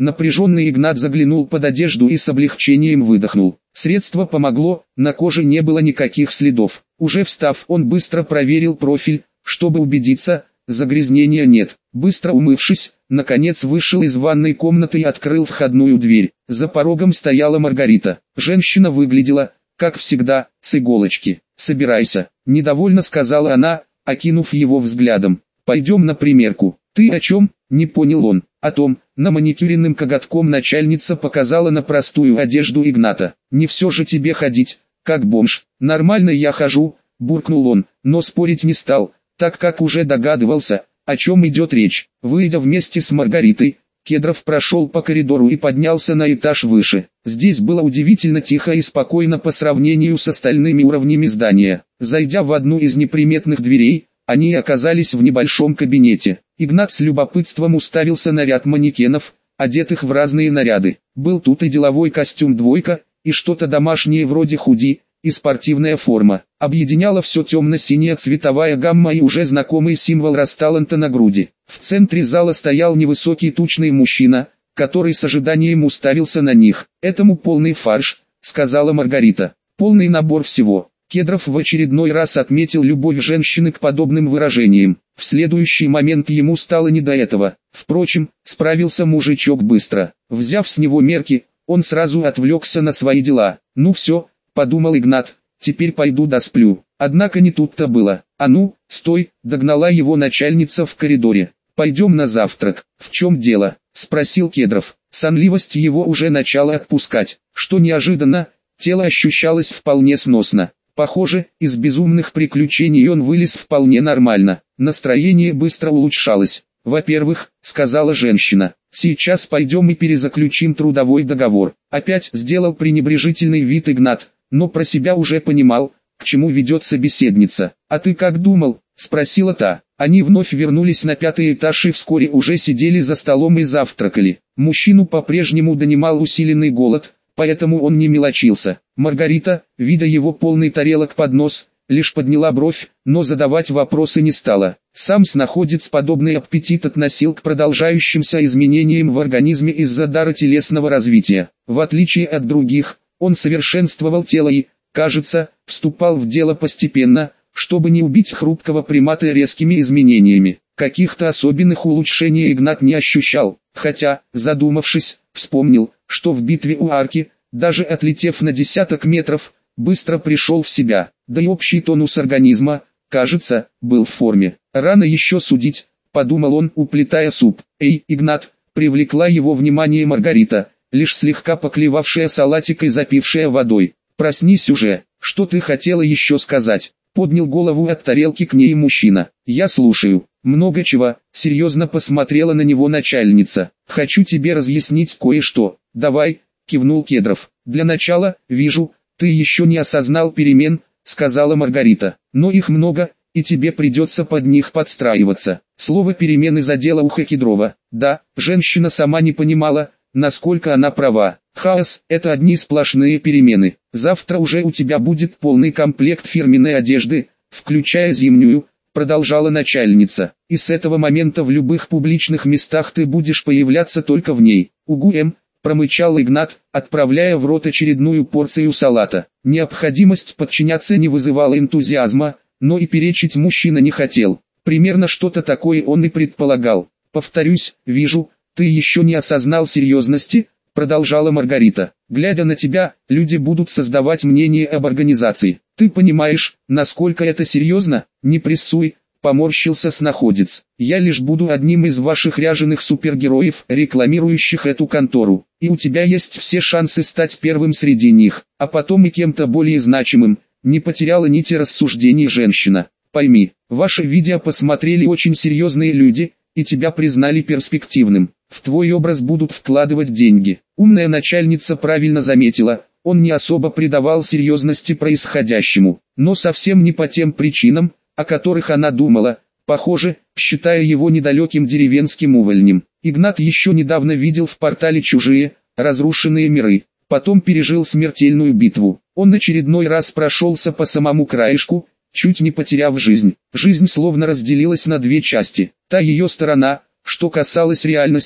Speaker 1: Напряженный Игнат заглянул под одежду и с облегчением выдохнул. Средство помогло, на коже не было никаких следов. Уже встав, он быстро проверил профиль, чтобы убедиться, загрязнения нет. Быстро умывшись, наконец вышел из ванной комнаты и открыл входную дверь. За порогом стояла Маргарита. Женщина выглядела, как всегда, с иголочки. «Собирайся», – недовольно сказала она, окинув его взглядом. «Пойдем на примерку». «Ты о чем?» – не понял он. «О том». На маникюренным коготком начальница показала на простую одежду Игната. «Не все же тебе ходить, как бомж». «Нормально я хожу», – буркнул он, но спорить не стал, так как уже догадывался, о чем идет речь. Выйдя вместе с Маргаритой, Кедров прошел по коридору и поднялся на этаж выше. Здесь было удивительно тихо и спокойно по сравнению с остальными уровнями здания. Зайдя в одну из неприметных дверей, они оказались в небольшом кабинете. Игнат с любопытством уставился на ряд манекенов, одетых в разные наряды. Был тут и деловой костюм «двойка», и что-то домашнее вроде худи, и спортивная форма. Объединяла все темно-синяя цветовая гамма и уже знакомый символ Росталанта на груди. В центре зала стоял невысокий тучный мужчина, который с ожиданием уставился на них. «Этому полный фарш», — сказала Маргарита. «Полный набор всего». Кедров в очередной раз отметил любовь женщины к подобным выражениям. В следующий момент ему стало не до этого. Впрочем, справился мужичок быстро. Взяв с него мерки, он сразу отвлекся на свои дела. «Ну все», — подумал Игнат, — «теперь пойду досплю». Однако не тут-то было. «А ну, стой», — догнала его начальница в коридоре. «Пойдем на завтрак». «В чем дело?» — спросил Кедров. Сонливость его уже начала отпускать. Что неожиданно, тело ощущалось вполне сносно. Похоже, из безумных приключений он вылез вполне нормально. Настроение быстро улучшалось. «Во-первых», — сказала женщина, — «сейчас пойдем и перезаключим трудовой договор». Опять сделал пренебрежительный вид Игнат, но про себя уже понимал, к чему ведет собеседница. «А ты как думал?» — спросила та. Они вновь вернулись на 5-й этаж и вскоре уже сидели за столом и завтракали. Мужчину по-прежнему донимал усиленный голод, поэтому он не мелочился. Маргарита, видя его полный тарелок поднос, лишь подняла бровь, но задавать вопросы не стала. Сам снаходец подобный аппетит относил к продолжающимся изменениям в организме из-за дара телесного развития. В отличие от других, он совершенствовал тело и, кажется, вступал в дело постепенно, чтобы не убить хрупкого примата резкими изменениями. Каких-то особенных улучшений Игнат не ощущал, хотя, задумавшись, вспомнил, что в битве у арки, даже отлетев на десяток метров, быстро пришел в себя, да и общий тонус организма, кажется, был в форме. «Рано еще судить», — подумал он, уплетая суп. «Эй, Игнат!» — привлекла его внимание Маргарита, лишь слегка поклевавшая салатик и запившая водой. «Проснись уже, что ты хотела еще сказать?» Поднял голову от тарелки к ней мужчина. «Я слушаю». «Много чего», — серьезно посмотрела на него начальница. «Хочу тебе разъяснить кое-что». «Давай», — кивнул Кедров. «Для начала, вижу, ты еще не осознал перемен», — сказала Маргарита. «Но их много, и тебе придется под них подстраиваться». Слово «перемены» задело ухо Кедрова. Да, женщина сама не понимала, насколько она права. «Хаос – это одни сплошные перемены. Завтра уже у тебя будет полный комплект фирменной одежды, включая зимнюю», – продолжала начальница. «И с этого момента в любых публичных местах ты будешь появляться только в ней». «Угу, промычал Игнат, отправляя в рот очередную порцию салата. Необходимость подчиняться не вызывала энтузиазма, но и перечить мужчина не хотел. Примерно что-то такое он и предполагал. «Повторюсь, вижу, ты еще не осознал серьезности», — продолжала Маргарита. «Глядя на тебя, люди будут создавать мнение об организации. Ты понимаешь, насколько это серьезно? Не прессуй», — поморщился снаходец. «Я лишь буду одним из ваших ряженых супергероев, рекламирующих эту контору. И у тебя есть все шансы стать первым среди них, а потом и кем-то более значимым». Не потеряла нити рассуждений женщина. «Пойми, ваше видео посмотрели очень серьезные люди, и тебя признали перспективным. В твой образ будут вкладывать деньги». Умная начальница правильно заметила, он не особо придавал серьезности происходящему, но совсем не по тем причинам, о которых она думала, похоже, считая его недалеким деревенским увольнем. Игнат еще недавно видел в портале «Чужие», разрушенные миры, потом пережил смертельную битву. Он очередной раз прошелся по самому краешку, чуть не потеряв жизнь. Жизнь словно разделилась на две части. Та ее сторона, что касалась реальности,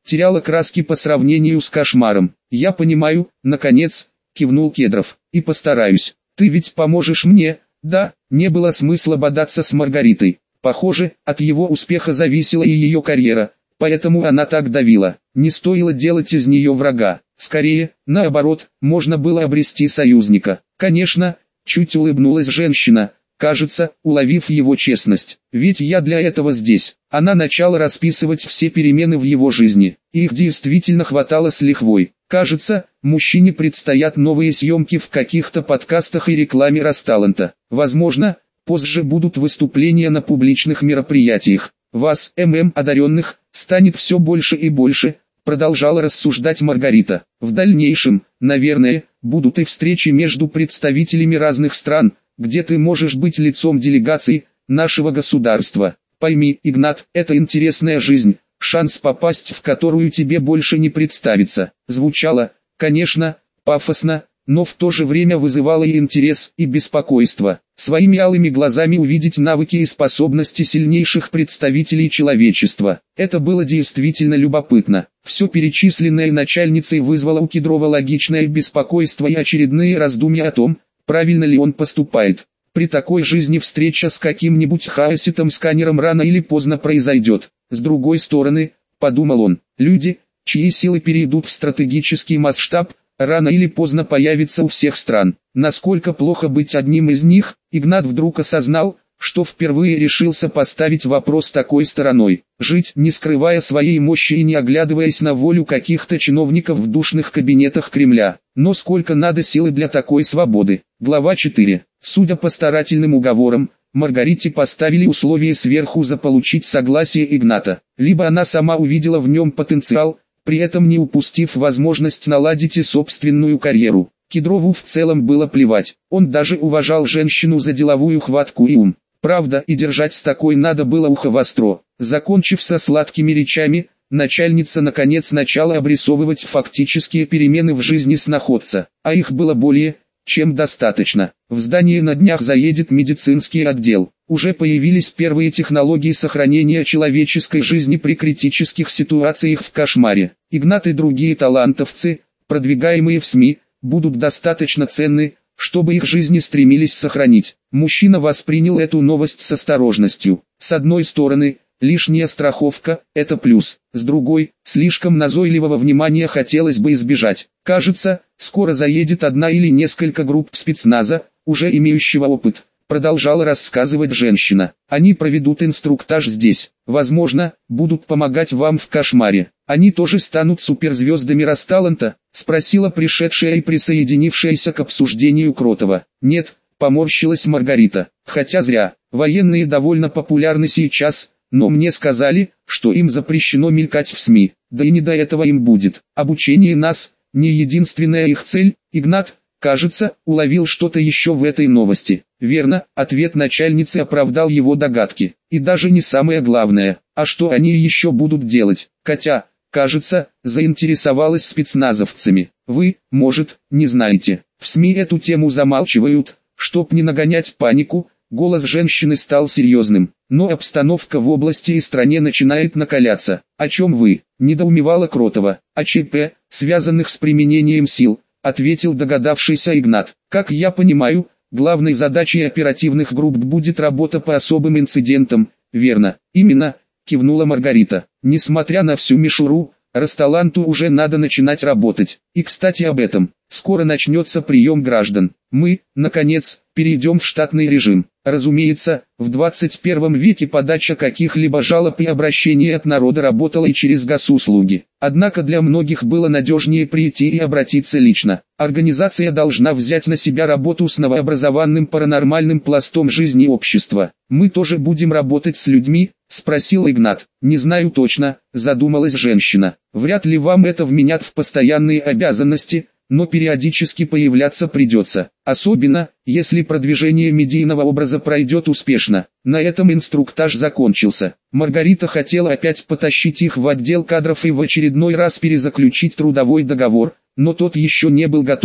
Speaker 1: теряла краски по сравнению с кошмаром. «Я понимаю», наконец, кивнул Кедров, «и постараюсь. Ты ведь поможешь мне?» «Да». Не было смысла бодаться с Маргаритой. Похоже, от его успеха зависела и ее карьера, поэтому она так давила. Не стоило делать из нее врага. Скорее, наоборот, можно было обрести союзника. «Конечно», чуть улыбнулась женщина, кажется, уловив его честность. «Ведь я для этого здесь». Она начала расписывать все перемены в его жизни. И их действительно хватало с лихвой. Кажется, мужчине предстоят новые съемки в каких-то подкастах и рекламе Росталанта. Возможно, позже будут выступления на публичных мероприятиях. Вас, одаренных, станет все больше и больше, продолжала рассуждать Маргарита. В дальнейшем, наверное, будут и встречи между представителями разных стран, где ты можешь быть лицом делегации нашего государства. Пойми, Игнат, это интересная жизнь, шанс попасть в которую тебе больше не представится. Звучало, конечно, пафосно, но в то же время вызывало и интерес, и беспокойство. Своими алыми глазами увидеть навыки и способности сильнейших представителей человечества. Это было действительно любопытно. Все перечисленное начальницей вызвало у Кедрова логичное беспокойство и очередные раздумья о том, правильно ли он поступает. При такой жизни встреча с каким-нибудь хаоситом-сканером рано или поздно произойдет. С другой стороны, подумал он, люди, чьи силы перейдут в стратегический масштаб, рано или поздно появятся у всех стран. Насколько плохо быть одним из них, Игнат вдруг осознал, что впервые решился поставить вопрос такой стороной. Жить, не скрывая своей мощи и не оглядываясь на волю каких-то чиновников в душных кабинетах Кремля. Но сколько надо силы для такой свободы? Глава 4. Судя по старательным уговорам, Маргарите поставили условие сверху заполучить согласие Игната. Либо она сама увидела в нем потенциал, при этом не упустив возможность наладить и собственную карьеру. Кедрову в целом было плевать, он даже уважал женщину за деловую хватку и ум. Правда, и держать с такой надо было ухо востро. Закончив со сладкими речами, начальница наконец начала обрисовывать фактические перемены в жизни сноходца, а их было более чем достаточно. В здание на днях заедет медицинский отдел. Уже появились первые технологии сохранения человеческой жизни при критических ситуациях в кошмаре. Игнат и другие талантовцы, продвигаемые в СМИ, будут достаточно ценны, чтобы их жизни стремились сохранить. Мужчина воспринял эту новость с осторожностью. С одной стороны, лишняя страховка – это плюс. С другой, слишком назойливого внимания хотелось бы избежать. Кажется, скоро заедет одна или несколько групп спецназа, уже имеющего опыт. Продолжала рассказывать женщина. Они проведут инструктаж здесь. Возможно, будут помогать вам в кошмаре. Они тоже станут суперзвездами Росталанта? Спросила пришедшая и присоединившаяся к обсуждению Кротова. Нет, поморщилась Маргарита. Хотя зря. Военные довольно популярны сейчас, но мне сказали, что им запрещено мелькать в СМИ. Да и не до этого им будет. Обучение нас – не единственная их цель. Игнат, кажется, уловил что-то еще в этой новости. Верно, ответ начальницы оправдал его догадки. И даже не самое главное, а что они еще будут делать? Катя, кажется, заинтересовалась спецназовцами. Вы, может, не знаете. В СМИ эту тему замалчивают, чтоб не нагонять панику. Голос женщины стал серьезным. Но обстановка в области и стране начинает накаляться. О чем вы? Недоумевала Кротова. О ЧП, связанных с применением сил, ответил догадавшийся Игнат. Как я понимаю, главной задачей оперативных групп будет работа по особым инцидентам, верно? Именно, кивнула Маргарита. Несмотря на всю мишуру, Росталанту уже надо начинать работать. И кстати об этом, скоро начнется прием граждан. Мы, наконец, перейдем в штатный режим. Разумеется, в 21 веке подача каких-либо жалоб и обращений от народа работала и через госуслуги. Однако для многих было надежнее прийти и обратиться лично. Организация должна взять на себя работу с новообразованным паранормальным пластом жизни общества. «Мы тоже будем работать с людьми?» – спросил Игнат. «Не знаю точно», – задумалась женщина. «Вряд ли вам это вменят в постоянные обязанности, но периодически появляться придется. Особенно, если продвижение медийного образа пройдет успешно». На этом инструктаж закончился. Маргарита хотела опять потащить их в отдел кадров и в очередной раз перезаключить трудовой договор, но тот еще не был готов.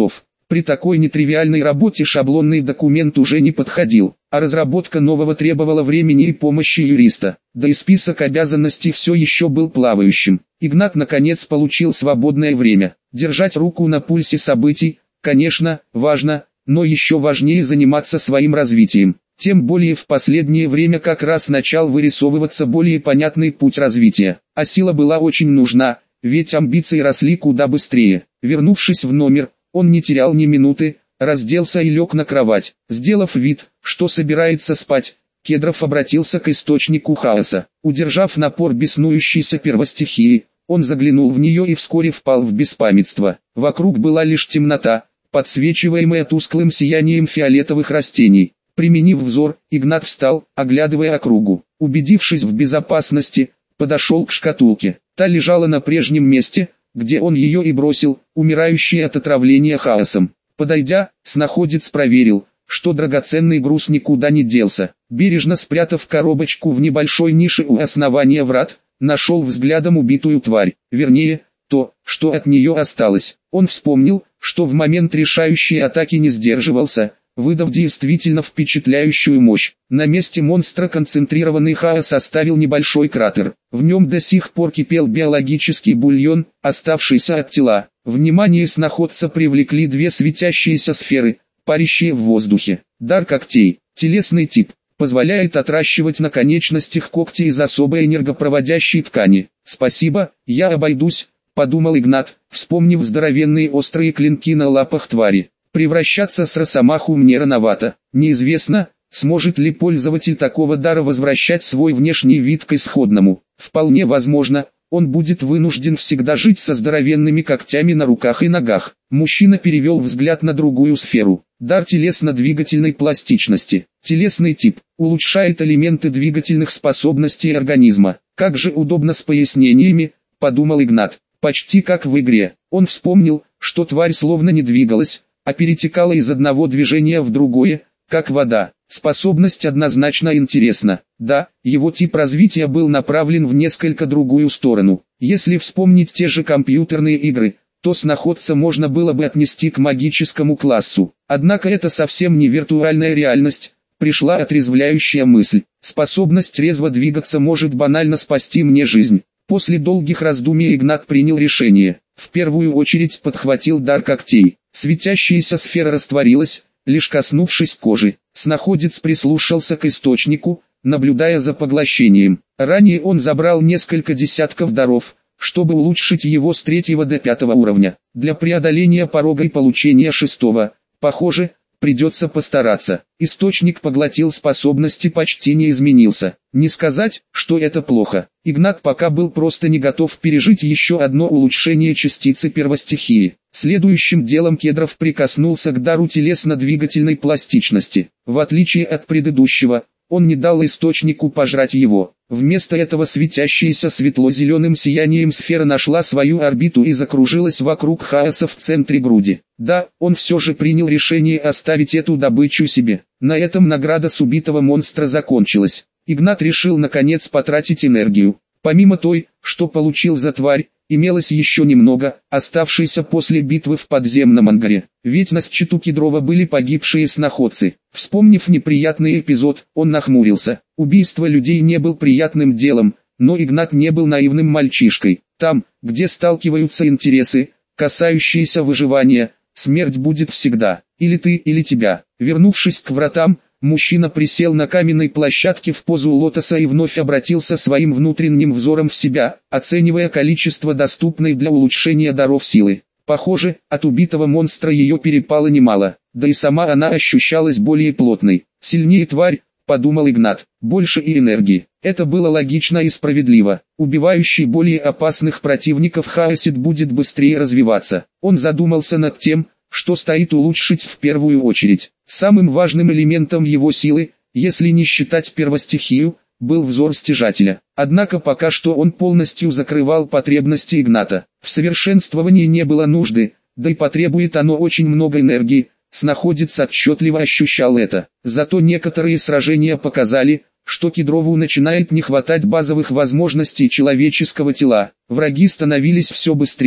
Speaker 1: При такой нетривиальной работе шаблонный документ уже не подходил, а разработка нового требовала времени и помощи юриста. Да и список обязанностей все еще был плавающим. Игнат наконец получил свободное время. Держать руку на пульсе событий, конечно, важно, но еще важнее заниматься своим развитием. Тем более в последнее время как раз начал вырисовываться более понятный путь развития. А сила была очень нужна, ведь амбиции росли куда быстрее. Вернувшись в номер, он не терял ни минуты, разделся и лег на кровать. Сделав вид, что собирается спать, Кедров обратился к источнику хаоса. Удержав напор беснующейся первостихии, он заглянул в нее и вскоре впал в беспамятство. Вокруг была лишь темнота, подсвечиваемая тусклым сиянием фиолетовых растений. Применив взор, Игнат встал, оглядывая округу. Убедившись в безопасности, подошел к шкатулке. Та лежала на прежнем месте, где он ее и бросил, умирающий от отравления хаосом. Подойдя, снаходец проверил, что драгоценный груз никуда не делся. Бережно спрятав коробочку в небольшой нише у основания врат, нашел взглядом убитую тварь, вернее, то, что от нее осталось. Он вспомнил, что в момент решающей атаки не сдерживался, выдав действительно впечатляющую мощь. На месте монстра концентрированный хаос оставил небольшой кратер. В нем до сих пор кипел биологический бульон, оставшийся от тела. Внимание снаходца привлекли две светящиеся сферы, парящие в воздухе. Дар когтей, телесный тип, позволяет отращивать на конечностях когти из особой энергопроводящей ткани. «Спасибо, я обойдусь», — подумал Игнат, вспомнив здоровенные острые клинки на лапах твари. Превращаться с росомаху мне рановато. Неизвестно, сможет ли пользователь такого дара возвращать свой внешний вид к исходному. Вполне возможно, он будет вынужден всегда жить со здоровенными когтями на руках и ногах. Мужчина перевел взгляд на другую сферу. Дар телесно-двигательной пластичности. Телесный тип. Улучшает элементы двигательных способностей организма. Как же удобно с пояснениями, подумал Игнат. Почти как в игре. Он вспомнил, что тварь словно не двигалась, а перетекала из одного движения в другое, как вода. Способность однозначно интересна. Да, его тип развития был направлен в несколько другую сторону. Если вспомнить те же компьютерные игры, то снаходца можно было бы отнести к магическому классу. Однако это совсем не виртуальная реальность. Пришла отрезвляющая мысль. Способность резво двигаться может банально спасти мне жизнь. После долгих раздумий Игнат принял решение. В первую очередь подхватил дар когтей. Светящаяся сфера растворилась, лишь коснувшись кожи. Снаходец прислушался к источнику, наблюдая за поглощением. Ранее он забрал несколько десятков даров, чтобы улучшить его с 3 до 5 уровня. Для преодоления порога и получения 6, похоже, придется постараться. Источник поглотил способности, почти не изменился. Не сказать, что это плохо. Игнат пока был просто не готов пережить еще одно улучшение частицы первостихии. Следующим делом Кедров прикоснулся к дару телесно-двигательной пластичности. В отличие от предыдущего, он не дал источнику пожрать его. Вместо этого светящаяся светло-зеленым сиянием сфера нашла свою орбиту и закружилась вокруг хаоса в центре груди. Да, он все же принял решение оставить эту добычу себе. На этом награда с убитого монстра закончилась. Игнат решил наконец потратить энергию. Помимо той, что получил за тварь, имелось еще немного, оставшееся после битвы в подземном ангаре. Ведь на счету Кедрова были погибшие снаходцы. Вспомнив неприятный эпизод, он нахмурился. Убийство людей не был приятным делом, но Игнат не был наивным мальчишкой. Там, где сталкиваются интересы, касающиеся выживания, смерть будет всегда. Или ты, или тебя. Вернувшись к вратам, мужчина присел на каменной площадке в позу лотоса и вновь обратился своим внутренним взором в себя, оценивая количество доступной для улучшения даров силы. Похоже, от убитого монстра ее перепало немало, да и сама она ощущалась более плотной. Сильнее тварь, подумал Игнат, больше и энергии. Это было логично и справедливо. Убивающий более опасных противников хаосит будет быстрее развиваться. Он задумался над тем, что стоит улучшить в первую очередь. Самым важным элементом его силы, если не считать первостихию, был взор стяжателя. Однако пока что он полностью закрывал потребности Игната. В совершенствовании не было нужды, да и потребует оно очень много энергии. Снаходец отчетливо ощущал это. Зато некоторые сражения показали, что Кедрову начинает не хватать базовых возможностей человеческого тела. Враги становились все быстрее,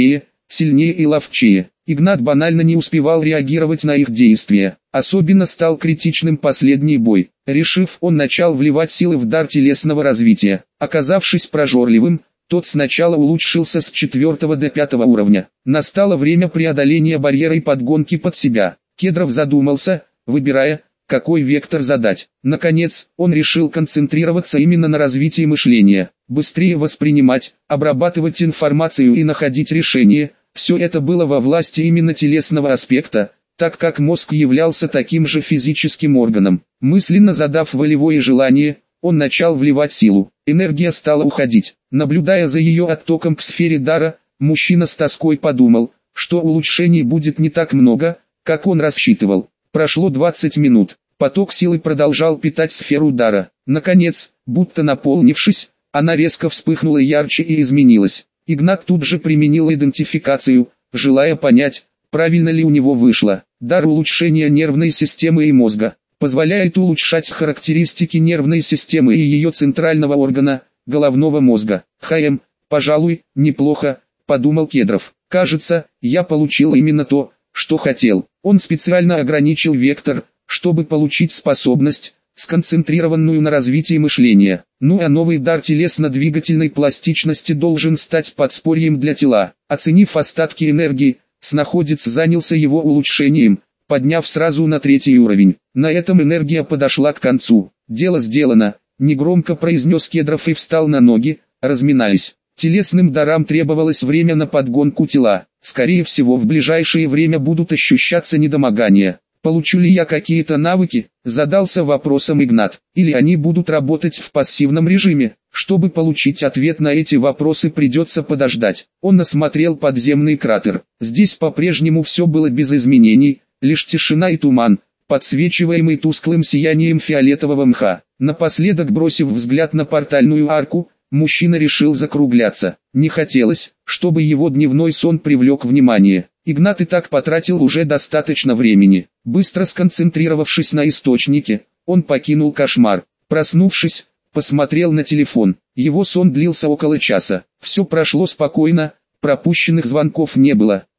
Speaker 1: сильнее и ловчее. Игнат банально не успевал реагировать на их действия. Особенно стал критичным последний бой. Решив, он начал вливать силы в дар телесного развития. Оказавшись прожорливым, тот сначала улучшился с 4 до 5 уровня. Настало время преодоления барьера и подгонки под себя. Кедров задумался, выбирая, какой вектор задать. Наконец, он решил концентрироваться именно на развитии мышления. Быстрее воспринимать, обрабатывать информацию и находить решения. Все это было во власти именно телесного аспекта, так как мозг являлся таким же физическим органом. Мысленно задав волевое желание, он начал вливать силу. Энергия стала уходить. Наблюдая за ее оттоком к сфере дара, мужчина с тоской подумал, что улучшений будет не так много, как он рассчитывал. Прошло 20 минут. Поток силы продолжал питать сферу дара. Наконец, будто наполнившись, она резко вспыхнула ярче и изменилась. Игнат тут же применил идентификацию, желая понять, правильно ли у него вышло. Дар улучшения нервной системы и мозга позволяет улучшать характеристики нервной системы и ее центрального органа, головного мозга. Пожалуй, неплохо, подумал Кедров. Кажется, я получил именно то, что хотел. Он специально ограничил вектор, чтобы получить способность, сконцентрированную на развитии мышления. Ну а новый дар телесно-двигательной пластичности должен стать подспорьем для тела. Оценив остатки энергии, снаходец занялся его улучшением, подняв сразу на 3 уровень. На этом энергия подошла к концу. Дело сделано, негромко произнес Кедров и встал на ноги, разминаясь. Телесным дарам требовалось время на подгонку тела. Скорее всего, в ближайшее время будут ощущаться недомогания. Получу ли я какие-то навыки? Задался вопросом Игнат. Или они будут работать в пассивном режиме? Чтобы получить ответ на эти вопросы, придется подождать. Он осмотрел подземный кратер. Здесь по-прежнему все было без изменений, лишь тишина и туман, подсвечиваемый тусклым сиянием фиолетового мха. Напоследок, бросив взгляд на портальную арку, мужчина решил закругляться. Не хотелось, чтобы его дневной сон привлек внимание. Игнат и так потратил уже достаточно времени. Быстро сконцентрировавшись на источнике, он покинул кошмар. Проснувшись, посмотрел на телефон. Его сон длился около часа. Все прошло спокойно, пропущенных звонков не было.